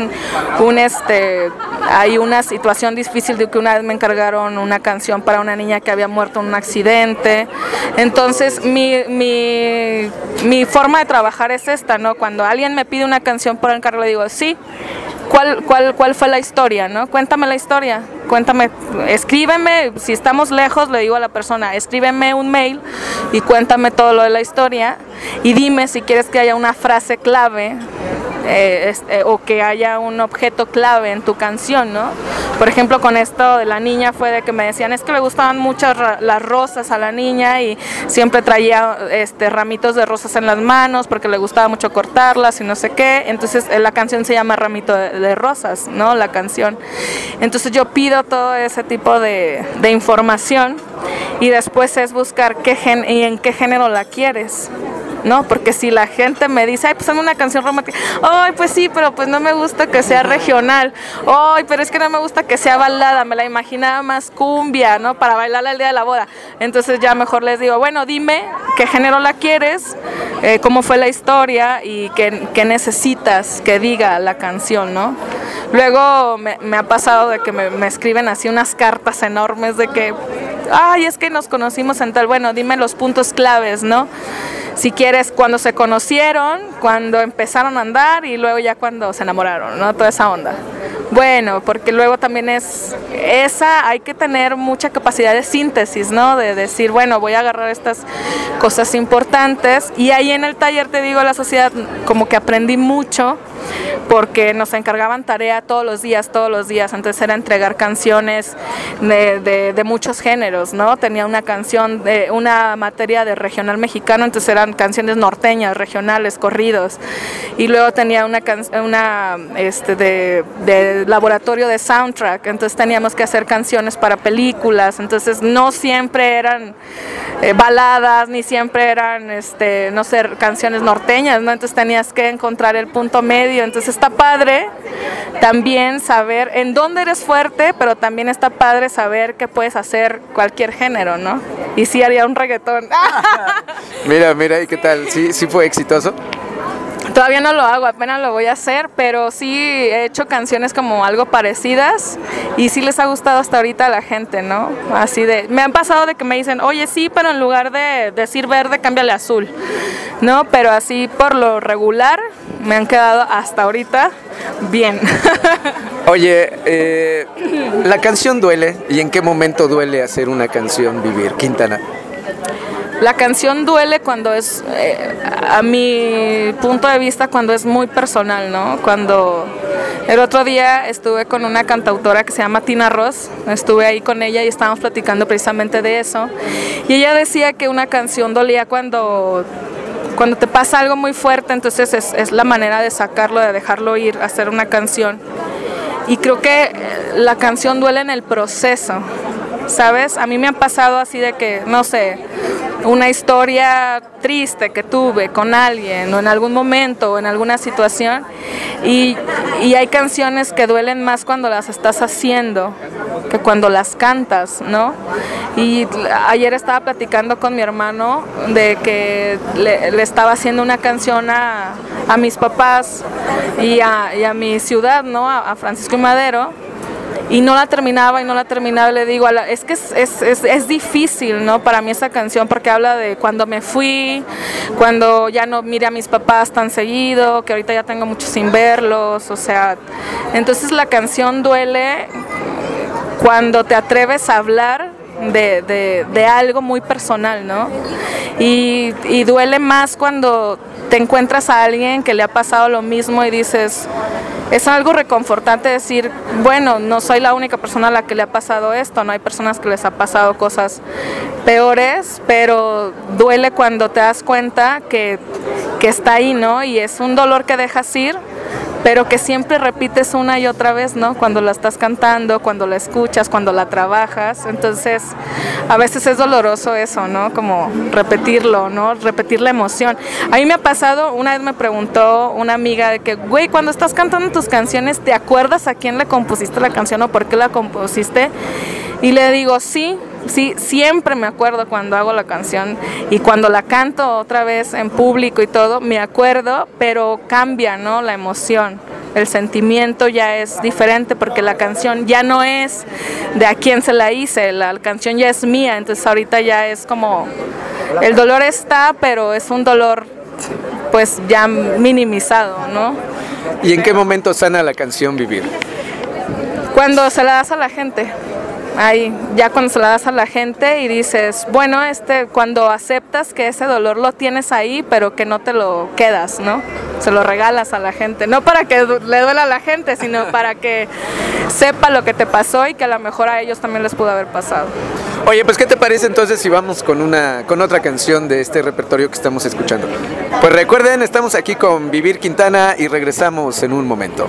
hay una situación difícil de que una vez me encargaron una canción para una niña que había muerto en un accidente. Entonces mi forma de trabajar es esta, ¿no? Cuando alguien me pide una canción por encargo le digo, sí, ¿cuál fue la historia, no? Cuéntame la historia, escríbeme, si estamos lejos le digo a la persona, escríbeme un mail y cuéntame todo lo de la historia y dime si quieres que haya una frase clave o que haya un objeto clave en tu canción, ¿no? Por ejemplo, con esto de la niña fue de que me decían, es que le gustaban mucho las rosas a la niña y siempre traía ramitos de rosas en las manos porque le gustaba mucho cortarlas y no sé qué. Entonces la canción se llama Ramito de Rosas, ¿no? La canción. Entonces yo pido todo ese tipo de información y después es buscar y en qué género la quieres, ¿no? Porque si la gente me dice, pues hazme una canción romántica, pues sí, pero pues no me gusta que sea regional, pero es que no me gusta que sea balada, me la imaginaba más cumbia, ¿no? Para bailarla el día de la boda. Entonces ya mejor les digo, bueno, dime qué género la quieres, cómo fue la historia y qué necesitas que diga la canción, ¿no? Luego me ha pasado de que me escriben así unas cartas enormes de que, es que nos conocimos en tal, bueno, dime los puntos claves, ¿no? Si quieres, cuando se conocieron, cuando empezaron a andar y luego ya cuando se enamoraron, ¿no? Toda esa onda. Bueno, porque luego también hay que tener mucha capacidad de síntesis, ¿no? De decir, bueno, voy a agarrar estas cosas importantes y ahí en el taller, te digo, la sociedad, como que aprendí mucho porque nos encargaban tarea todos los días, entonces era entregar canciones de muchos géneros, ¿no? Tenía una canción, una materia de regional mexicano, entonces eran canciones norteñas, regionales, corridos, y luego tenía una de laboratorio de soundtrack, entonces teníamos que hacer canciones para películas, entonces no siempre eran baladas, ni siempre eran, canciones norteñas, ¿no? Entonces tenías que encontrar el punto medio medio, entonces está padre también saber en dónde eres fuerte, pero también está padre saber que puedes hacer cualquier género, ¿no? Y sí haría un reggaetón. Mira, ¿y qué tal? ¿Sí fue exitoso? Todavía no lo hago, apenas lo voy a hacer, pero sí he hecho canciones como algo parecidas y sí les ha gustado hasta ahorita a la gente, ¿no? Así de, me han pasado de que me dicen, oye, sí, pero en lugar de decir verde, cámbiale azul, ¿no? Pero así por lo regular me han quedado hasta ahorita bien. Oye, la canción duele, ¿y en qué momento duele hacer una canción Vivir, Quintana? La canción duele cuando es, a mi punto de vista, cuando es muy personal, ¿no? Cuando el otro día estuve con una cantautora que se llama Tina Ross, estuve ahí con ella y estábamos platicando precisamente de eso. Y ella decía que una canción dolía cuando te pasa algo muy fuerte, entonces es la manera de sacarlo, de dejarlo ir, hacer una canción. Y creo que la canción duele en el proceso, ¿sabes? A mí me ha pasado así de que, no sé, una historia triste que tuve con alguien o en algún momento o en alguna situación y hay canciones que duelen más cuando las estás haciendo que cuando las cantas, ¿no? Y ayer estaba platicando con mi hermano de que le estaba haciendo una canción a mis papás y a mi ciudad, ¿no? A Francisco y Madero. Y no la terminaba, le digo, es que es difícil, ¿no? Para mí esa canción, porque habla de cuando me fui, cuando ya no miré a mis papás tan seguido, que ahorita ya tengo mucho sin verlos, o sea, entonces la canción duele cuando te atreves a hablar de algo muy personal, ¿no? Y duele más cuando te encuentras a alguien que le ha pasado lo mismo y dices, es algo reconfortante decir, bueno, no soy la única persona a la que le ha pasado esto, no hay personas que les ha pasado cosas peores, pero duele cuando te das cuenta que está ahí, ¿no? Y es un dolor que dejas ir, pero que siempre repites una y otra vez, ¿no? Cuando la estás cantando, cuando la escuchas, cuando la trabajas, entonces a veces es doloroso eso, ¿no? Como repetirlo, ¿no? Repetir la emoción. A mí me ha pasado, una vez me preguntó una amiga de que, güey, cuando estás cantando tus canciones, ¿te acuerdas a quién le compusiste la canción o por qué la compusiste? Y le digo, sí, siempre me acuerdo cuando hago la canción y cuando la canto otra vez en público y todo, me acuerdo, pero cambia, ¿no? La emoción, el sentimiento ya es diferente porque la canción ya no es de a quién se la hice, la canción ya es mía, entonces ahorita ya es como, el dolor está, pero es un dolor pues ya minimizado, ¿no? ¿Y en qué momento sana la canción Vivir? Cuando se la das a la gente. Ahí, ya cuando se la das a la gente y dices, bueno, cuando aceptas que ese dolor lo tienes ahí, pero que no te lo quedas, ¿no? Se lo regalas a la gente, no para que le duela a la gente, sino para que sepa lo que te pasó y que a lo mejor a ellos también les pudo haber pasado. Oye, pues ¿qué te parece entonces si vamos con otra canción de este repertorio que estamos escuchando? Pues recuerden, estamos aquí con Vivir Quintana y regresamos en un momento.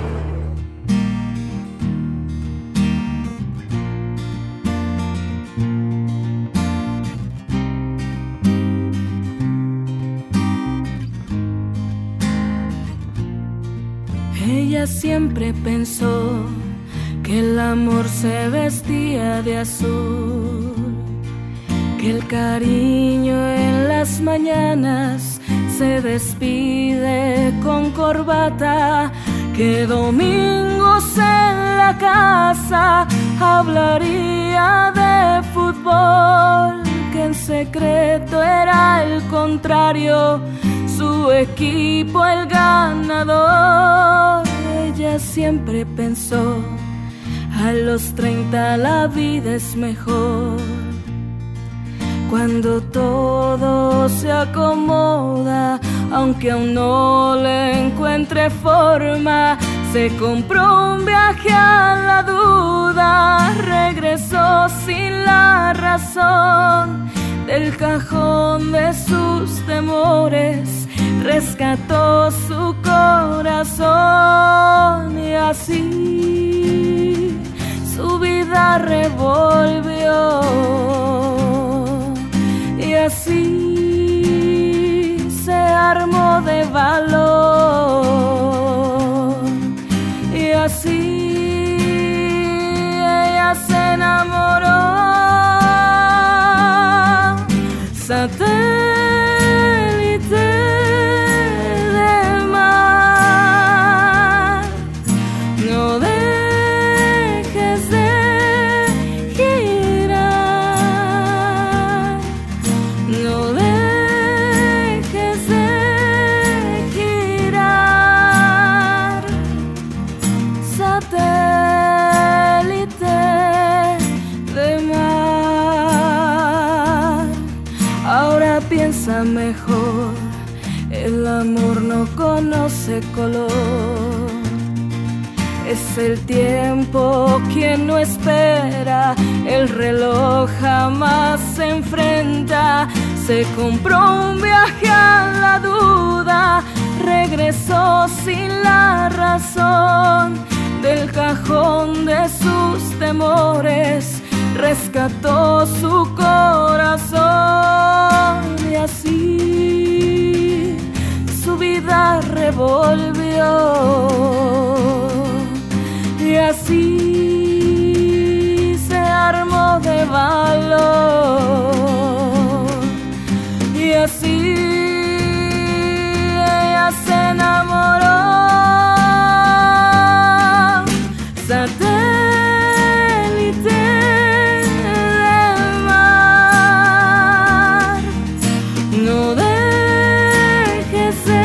Ella siempre pensó que el amor se vestía de azul, que el cariño en las mañanas se despide con corbata, que domingos en la casa hablaría de fútbol, que en secreto era el contrario, su equipo el ganador. Ella siempre pensó, a los 30 la vida es mejor, cuando todo se acomoda, aunque aún no le encuentre forma. Se compró un viaje a la duda, regresó sin la razón del cajón de sus temores, rescató su corazón y así su vida revolvió y así se armó de valor. piensa mejor, el amor no conoce color. Es el tiempo quien no espera, el reloj jamás se enfrenta. Se compró un viaje a la duda, regresó sin la razón. Del cajón de sus temores rescató su corazón. Y así su vida revolvió. Y así se armó de valor. Y así ella se enamoró. Satélite del mar, no dejes de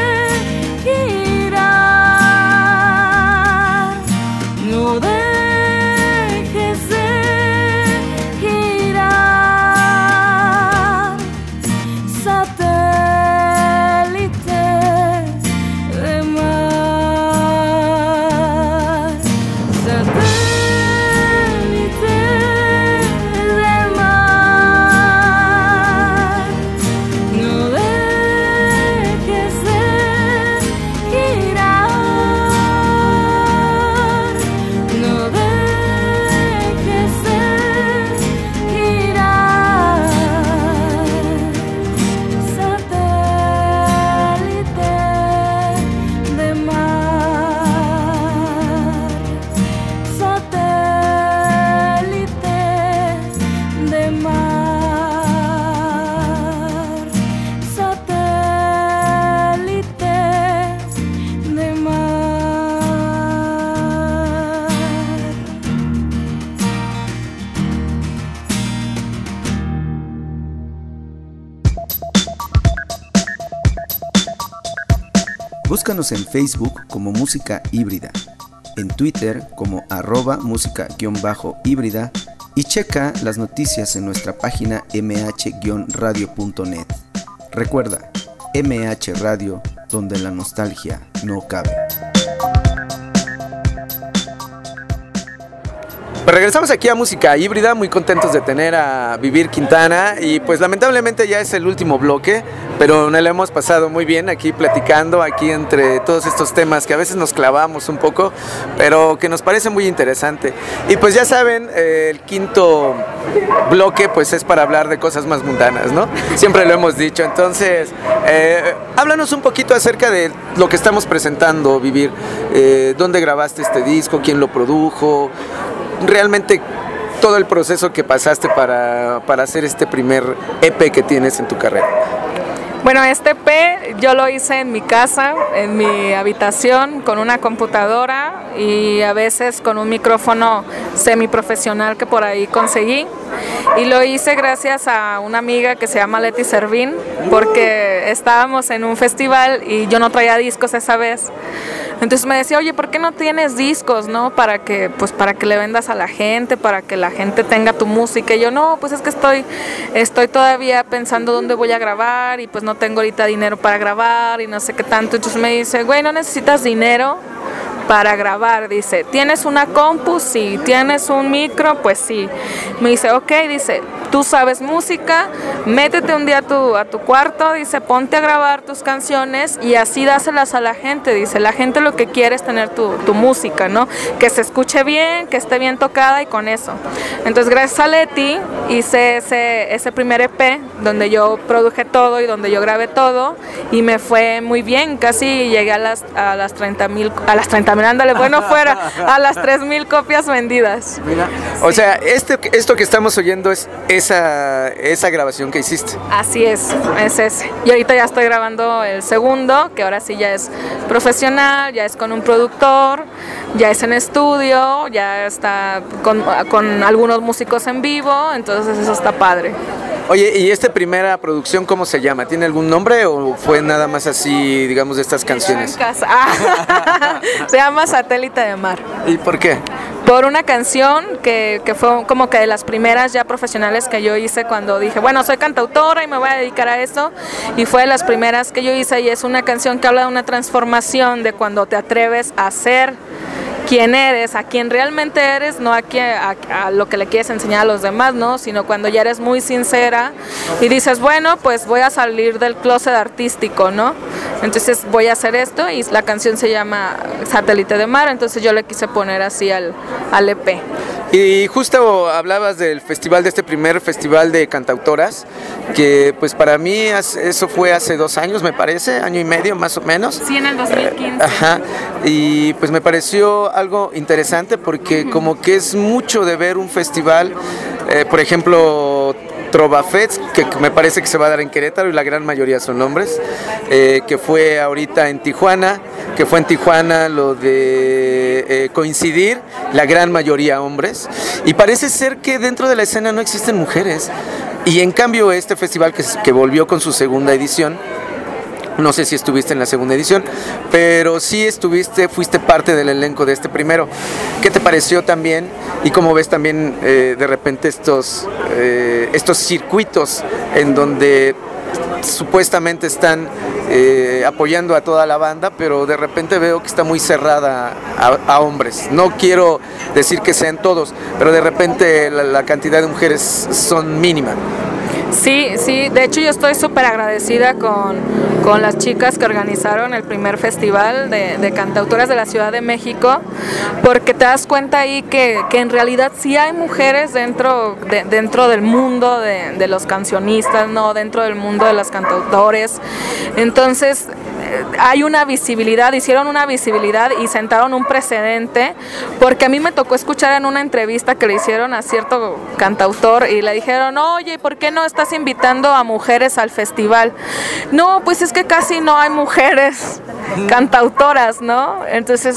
girar, no dejes de girar. Satélite de mar, satélite de mar, no dejes de girar, no dejes de girar. Satélite de mar, satélite de mar, satélite de mar. Búscanos en Facebook como Música Híbrida, en Twitter como @música_híbrida y checa las noticias en nuestra página mh-radio.net. Recuerda, MH Radio, donde la nostalgia no cabe. Pues regresamos aquí a Música Híbrida, muy contentos de tener a Vivir Quintana y pues lamentablemente ya es el último bloque, pero nos lo hemos pasado muy bien aquí platicando, aquí entre todos estos temas que a veces nos clavamos un poco, pero que nos parece muy interesante. Y pues ya saben, el quinto bloque pues es para hablar de cosas más mundanas, ¿no? Siempre lo hemos dicho, entonces háblanos un poquito acerca de lo que estamos presentando, Vivir, dónde grabaste este disco, quién lo produjo, realmente todo el proceso que pasaste para hacer este primer EP que tienes en tu carrera. Bueno, este EP yo lo hice en mi casa, en mi habitación, con una computadora y a veces con un micrófono semiprofesional que por ahí conseguí. Y lo hice gracias a una amiga que se llama Leti Servín, porque estábamos en un festival y yo no traía discos esa vez. Entonces me decía, oye, ¿por qué no tienes discos, no? Para que le vendas a la gente, para que la gente tenga tu música. Y yo, no, pues es que estoy todavía pensando dónde voy a grabar y pues no tengo ahorita dinero para grabar y no sé qué tanto. Entonces me dice, güey, ¿no necesitas dinero para grabar? Dice, ¿tienes una compu? Sí. ¿Tienes un micro? Pues sí. Me dice, ok, dice, tú sabes música, métete un día a tu cuarto, dice, ponte a grabar tus canciones y así dáselas a la gente. Dice, la gente lo que quiere es tener tu música, ¿no? Que se escuche bien, que esté bien tocada y con eso. Entonces, gracias a Leti, hice ese primer EP donde yo produje todo y donde yo grabé todo y me fue muy bien. Casi llegué a las 30,000, ándale, bueno fuera, a las 3,000 copias vendidas. Mira, o sea, esto que estamos oyendo es esa grabación que hiciste. Así es ese. Y ahorita ya estoy grabando el segundo, que ahora sí ya es profesional, ya es con un productor, ya es en estudio, ya está con algunos músicos en vivo, entonces eso está padre. Oye, ¿y esta primera producción cómo se llama? ¿Tiene algún nombre o fue nada más así, digamos, de estas canciones? Se llama Satélite de Mar. ¿Y por qué? Por una canción que fue como que de las primeras ya profesionales que yo hice cuando dije, bueno, soy cantautora y me voy a dedicar a eso, y fue de las primeras que yo hice, y es una canción que habla de una transformación, de cuando te atreves a ser quién eres, a quién realmente eres, no a lo que le quieres enseñar a los demás, ¿no? Sino cuando ya eres muy sincera y dices, bueno, pues voy a salir del closet artístico, ¿no? Entonces voy a hacer esto, y la canción se llama Satélite de Mar, entonces yo le quise poner así al EP. Y justo hablabas del festival, de este primer festival de cantautoras, que pues para mí eso fue hace 2 años, me parece, año y medio más o menos. Sí, en el 2015. Y pues me pareció algo interesante porque como que es mucho de ver un festival, por ejemplo, Trovafest, que me parece que se va a dar en Querétaro y la gran mayoría son hombres, que fue ahorita en Tijuana, que fue en Tijuana lo de Coincidir, la gran mayoría hombres, y parece ser que dentro de la escena no existen mujeres, y en cambio este festival que volvió con su segunda edición, no sé si estuviste en la segunda edición, pero sí fuiste parte del elenco de este primero. ¿Qué te pareció también? Y cómo ves también de repente estos circuitos en donde supuestamente están apoyando a toda la banda, pero de repente veo que está muy cerrada a hombres. No quiero decir que sean todos, pero de repente la cantidad de mujeres son mínima. Sí, de hecho yo estoy súper agradecida con las chicas que organizaron el primer festival de cantautoras de la Ciudad de México, porque te das cuenta ahí que en realidad sí hay mujeres dentro del mundo de los cancionistas, ¿no? Dentro del mundo de los cantautores. Entonces hay una visibilidad, hicieron una visibilidad y sentaron un precedente, porque a mí me tocó escuchar en una entrevista que le hicieron a cierto cantautor y le dijeron, oye, ¿por qué no estás invitando a mujeres al festival? No, pues es que casi no hay mujeres cantautoras, ¿no? Entonces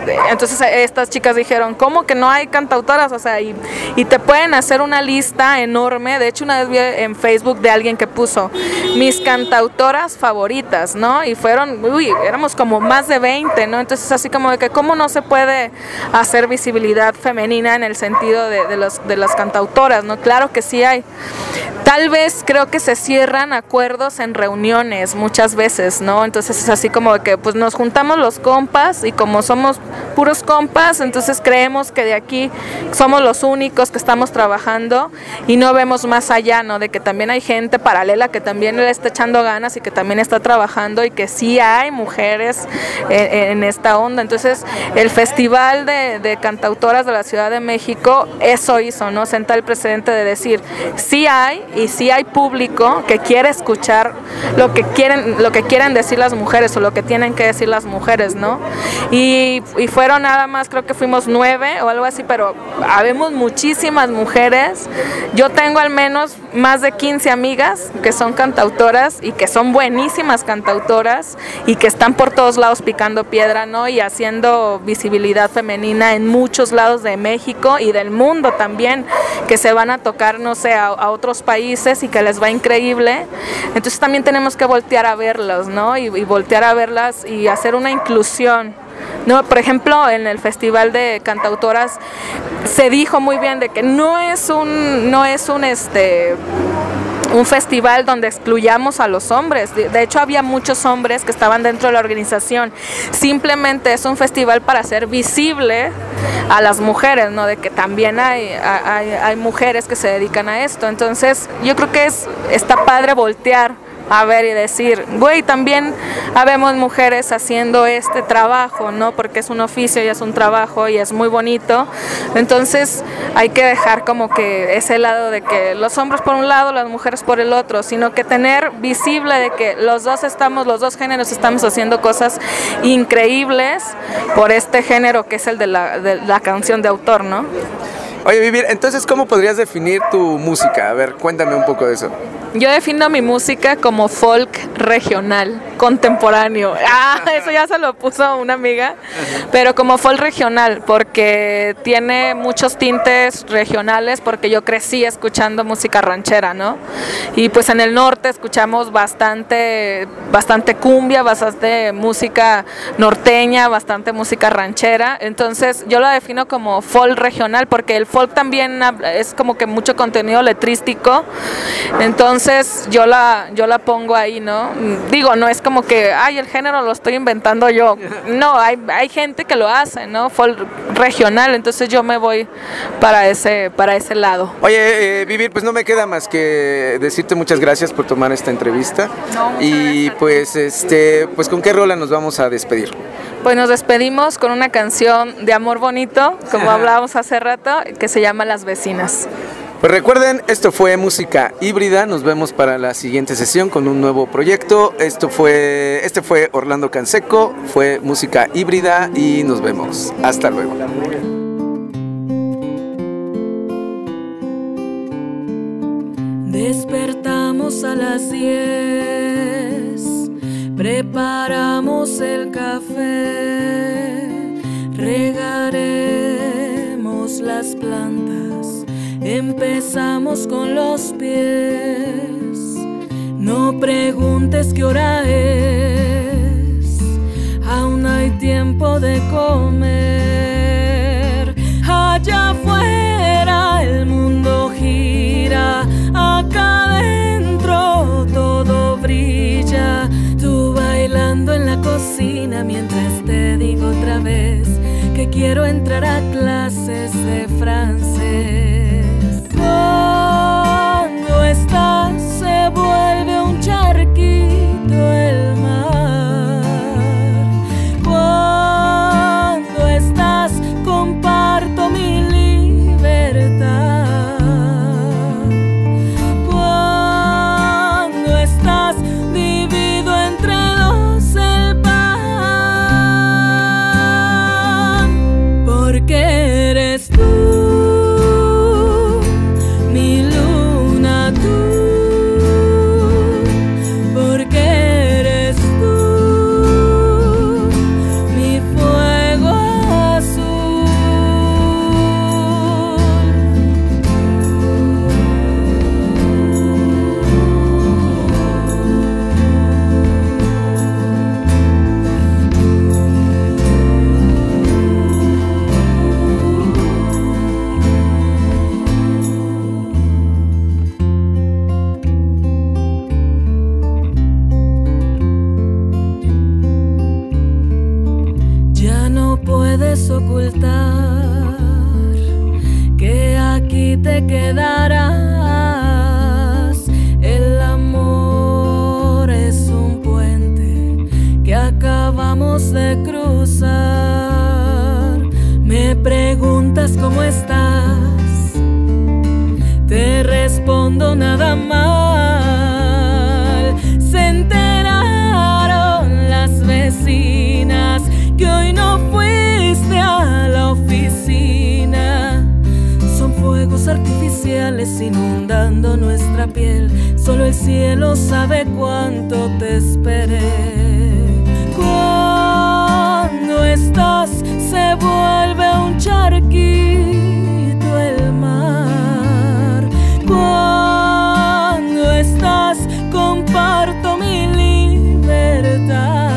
estas chicas dijeron, ¿cómo que no hay cantautoras? O sea, y te pueden hacer una lista enorme. De hecho, una vez vi en Facebook de alguien que puso mis cantautoras favoritas, ¿no? Y éramos como más de 20, ¿no? Entonces así como de que cómo no se puede hacer visibilidad femenina en el sentido de las cantautoras, ¿no? Claro que sí hay. Tal vez creo que se cierran acuerdos en reuniones muchas veces, ¿no? Entonces es así como de que pues nos juntamos los compas, y como somos puros compas, entonces creemos que de aquí somos los únicos que estamos trabajando y no vemos más allá, ¿no? De que también hay gente paralela que también le está echando ganas y que también está trabajando, y que sí hay mujeres en esta onda. Entonces el festival de cantautoras de la Ciudad de México eso hizo, ¿no? Sentar el precedente de decir, sí hay, y sí hay público que quiere escuchar lo que quieren decir las mujeres, o lo que tienen que decir las mujeres, ¿no? Y fueron nada más, creo que fuimos 9 o algo así, pero habemos muchísimas mujeres. Yo tengo al menos más de 15 amigas que son cantautoras y que son buenísimas cantautoras y que están por todos lados picando piedra, ¿no? Y haciendo visibilidad femenina en muchos lados de México y del mundo también, que se van a tocar, no sé, a otros países y que les va increíble. Entonces también tenemos que voltear a verlos, ¿no? Y voltear a verlas y hacer una inclusión, ¿no? Por ejemplo, en el festival de cantautoras se dijo muy bien de que no es un festival donde excluyamos a los hombres. De hecho, había muchos hombres que estaban dentro de la organización. Simplemente es un festival para hacer visible a las mujeres, ¿no? De que también hay mujeres que se dedican a esto. Entonces, yo creo que está padre voltear a ver y decir, güey, también habemos mujeres haciendo este trabajo, ¿no? Porque es un oficio y es un trabajo y es muy bonito. Entonces hay que dejar como que ese lado de que los hombres por un lado, las mujeres por el otro, sino que tener visible de que los dos géneros estamos haciendo cosas increíbles por este género que es el de la canción de autor, ¿no? Oye, Vivir, entonces, ¿cómo podrías definir tu música? A ver, cuéntame un poco de eso. Yo defino mi música como folk regional, contemporáneo. Eso ya se lo puso una amiga, pero como folk regional, porque tiene muchos tintes regionales, porque yo crecí escuchando música ranchera, ¿no? Y pues en el norte escuchamos bastante cumbia, bastante música norteña, bastante música ranchera. Entonces yo la defino como folk regional, porque el folk también es como que mucho contenido letrístico. Entonces yo la pongo ahí, ¿no? Digo, no es como que, el género lo estoy inventando yo. No, hay gente que lo hace, ¿no? Folk regional, entonces yo me voy para ese lado. Oye, Vivir, pues no me queda más que decirte muchas gracias por tomar esta entrevista. Y pues, pues ¿con qué rola nos vamos a despedir? Pues nos despedimos con una canción de amor bonito, como hablábamos hace rato, que se llama Las Vecinas. Pues recuerden, esto fue Música Híbrida. Nos vemos para la siguiente sesión con un nuevo proyecto. Este fue Orlando Canseco, fue Música Híbrida y nos vemos. Hasta luego. Despertamos a las 10, preparamos el café, regaremos las plantas, empezamos con los pies. No preguntes qué hora es, aún hay tiempo de comer. Allá afuera el mundo gira, acá adentro todo brilla. Tú bailando en la cocina mientras te digo otra vez que quiero entrar a clases de francés. Cuando estás se vuelve un charquito el mar. Cuando estás comparto mi libertad. Cuando estás divido entre dos el pan. Porque eres tú. Ocultar que aquí te quedarás. El amor es un puente que acabamos de cruzar. Me preguntas cómo estás, te respondo nada mal. Se enteraron las vecinas que hoy no fuiste a la oficina. Son fuegos artificiales inundando nuestra piel. Solo el cielo sabe cuánto te esperé. Cuando estás se vuelve un charquito el mar. Cuando estás comparto mi libertad.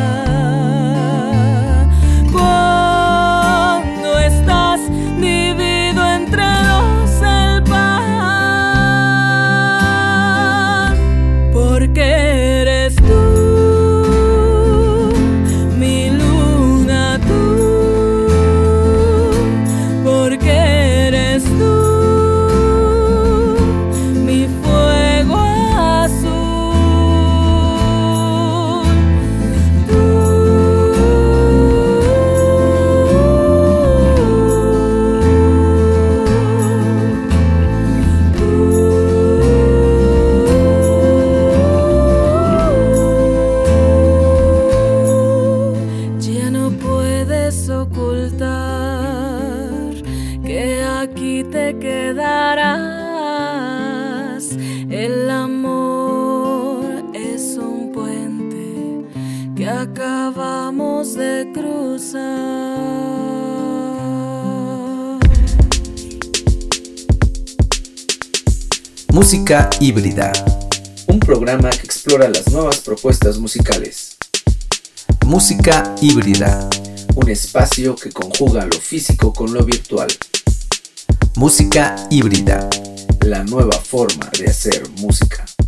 Porque eres tú. se cruzan. Música híbrida, un programa que explora las nuevas propuestas musicales. Música híbrida, un espacio que conjuga lo físico con lo virtual. Música híbrida, la nueva forma de hacer música.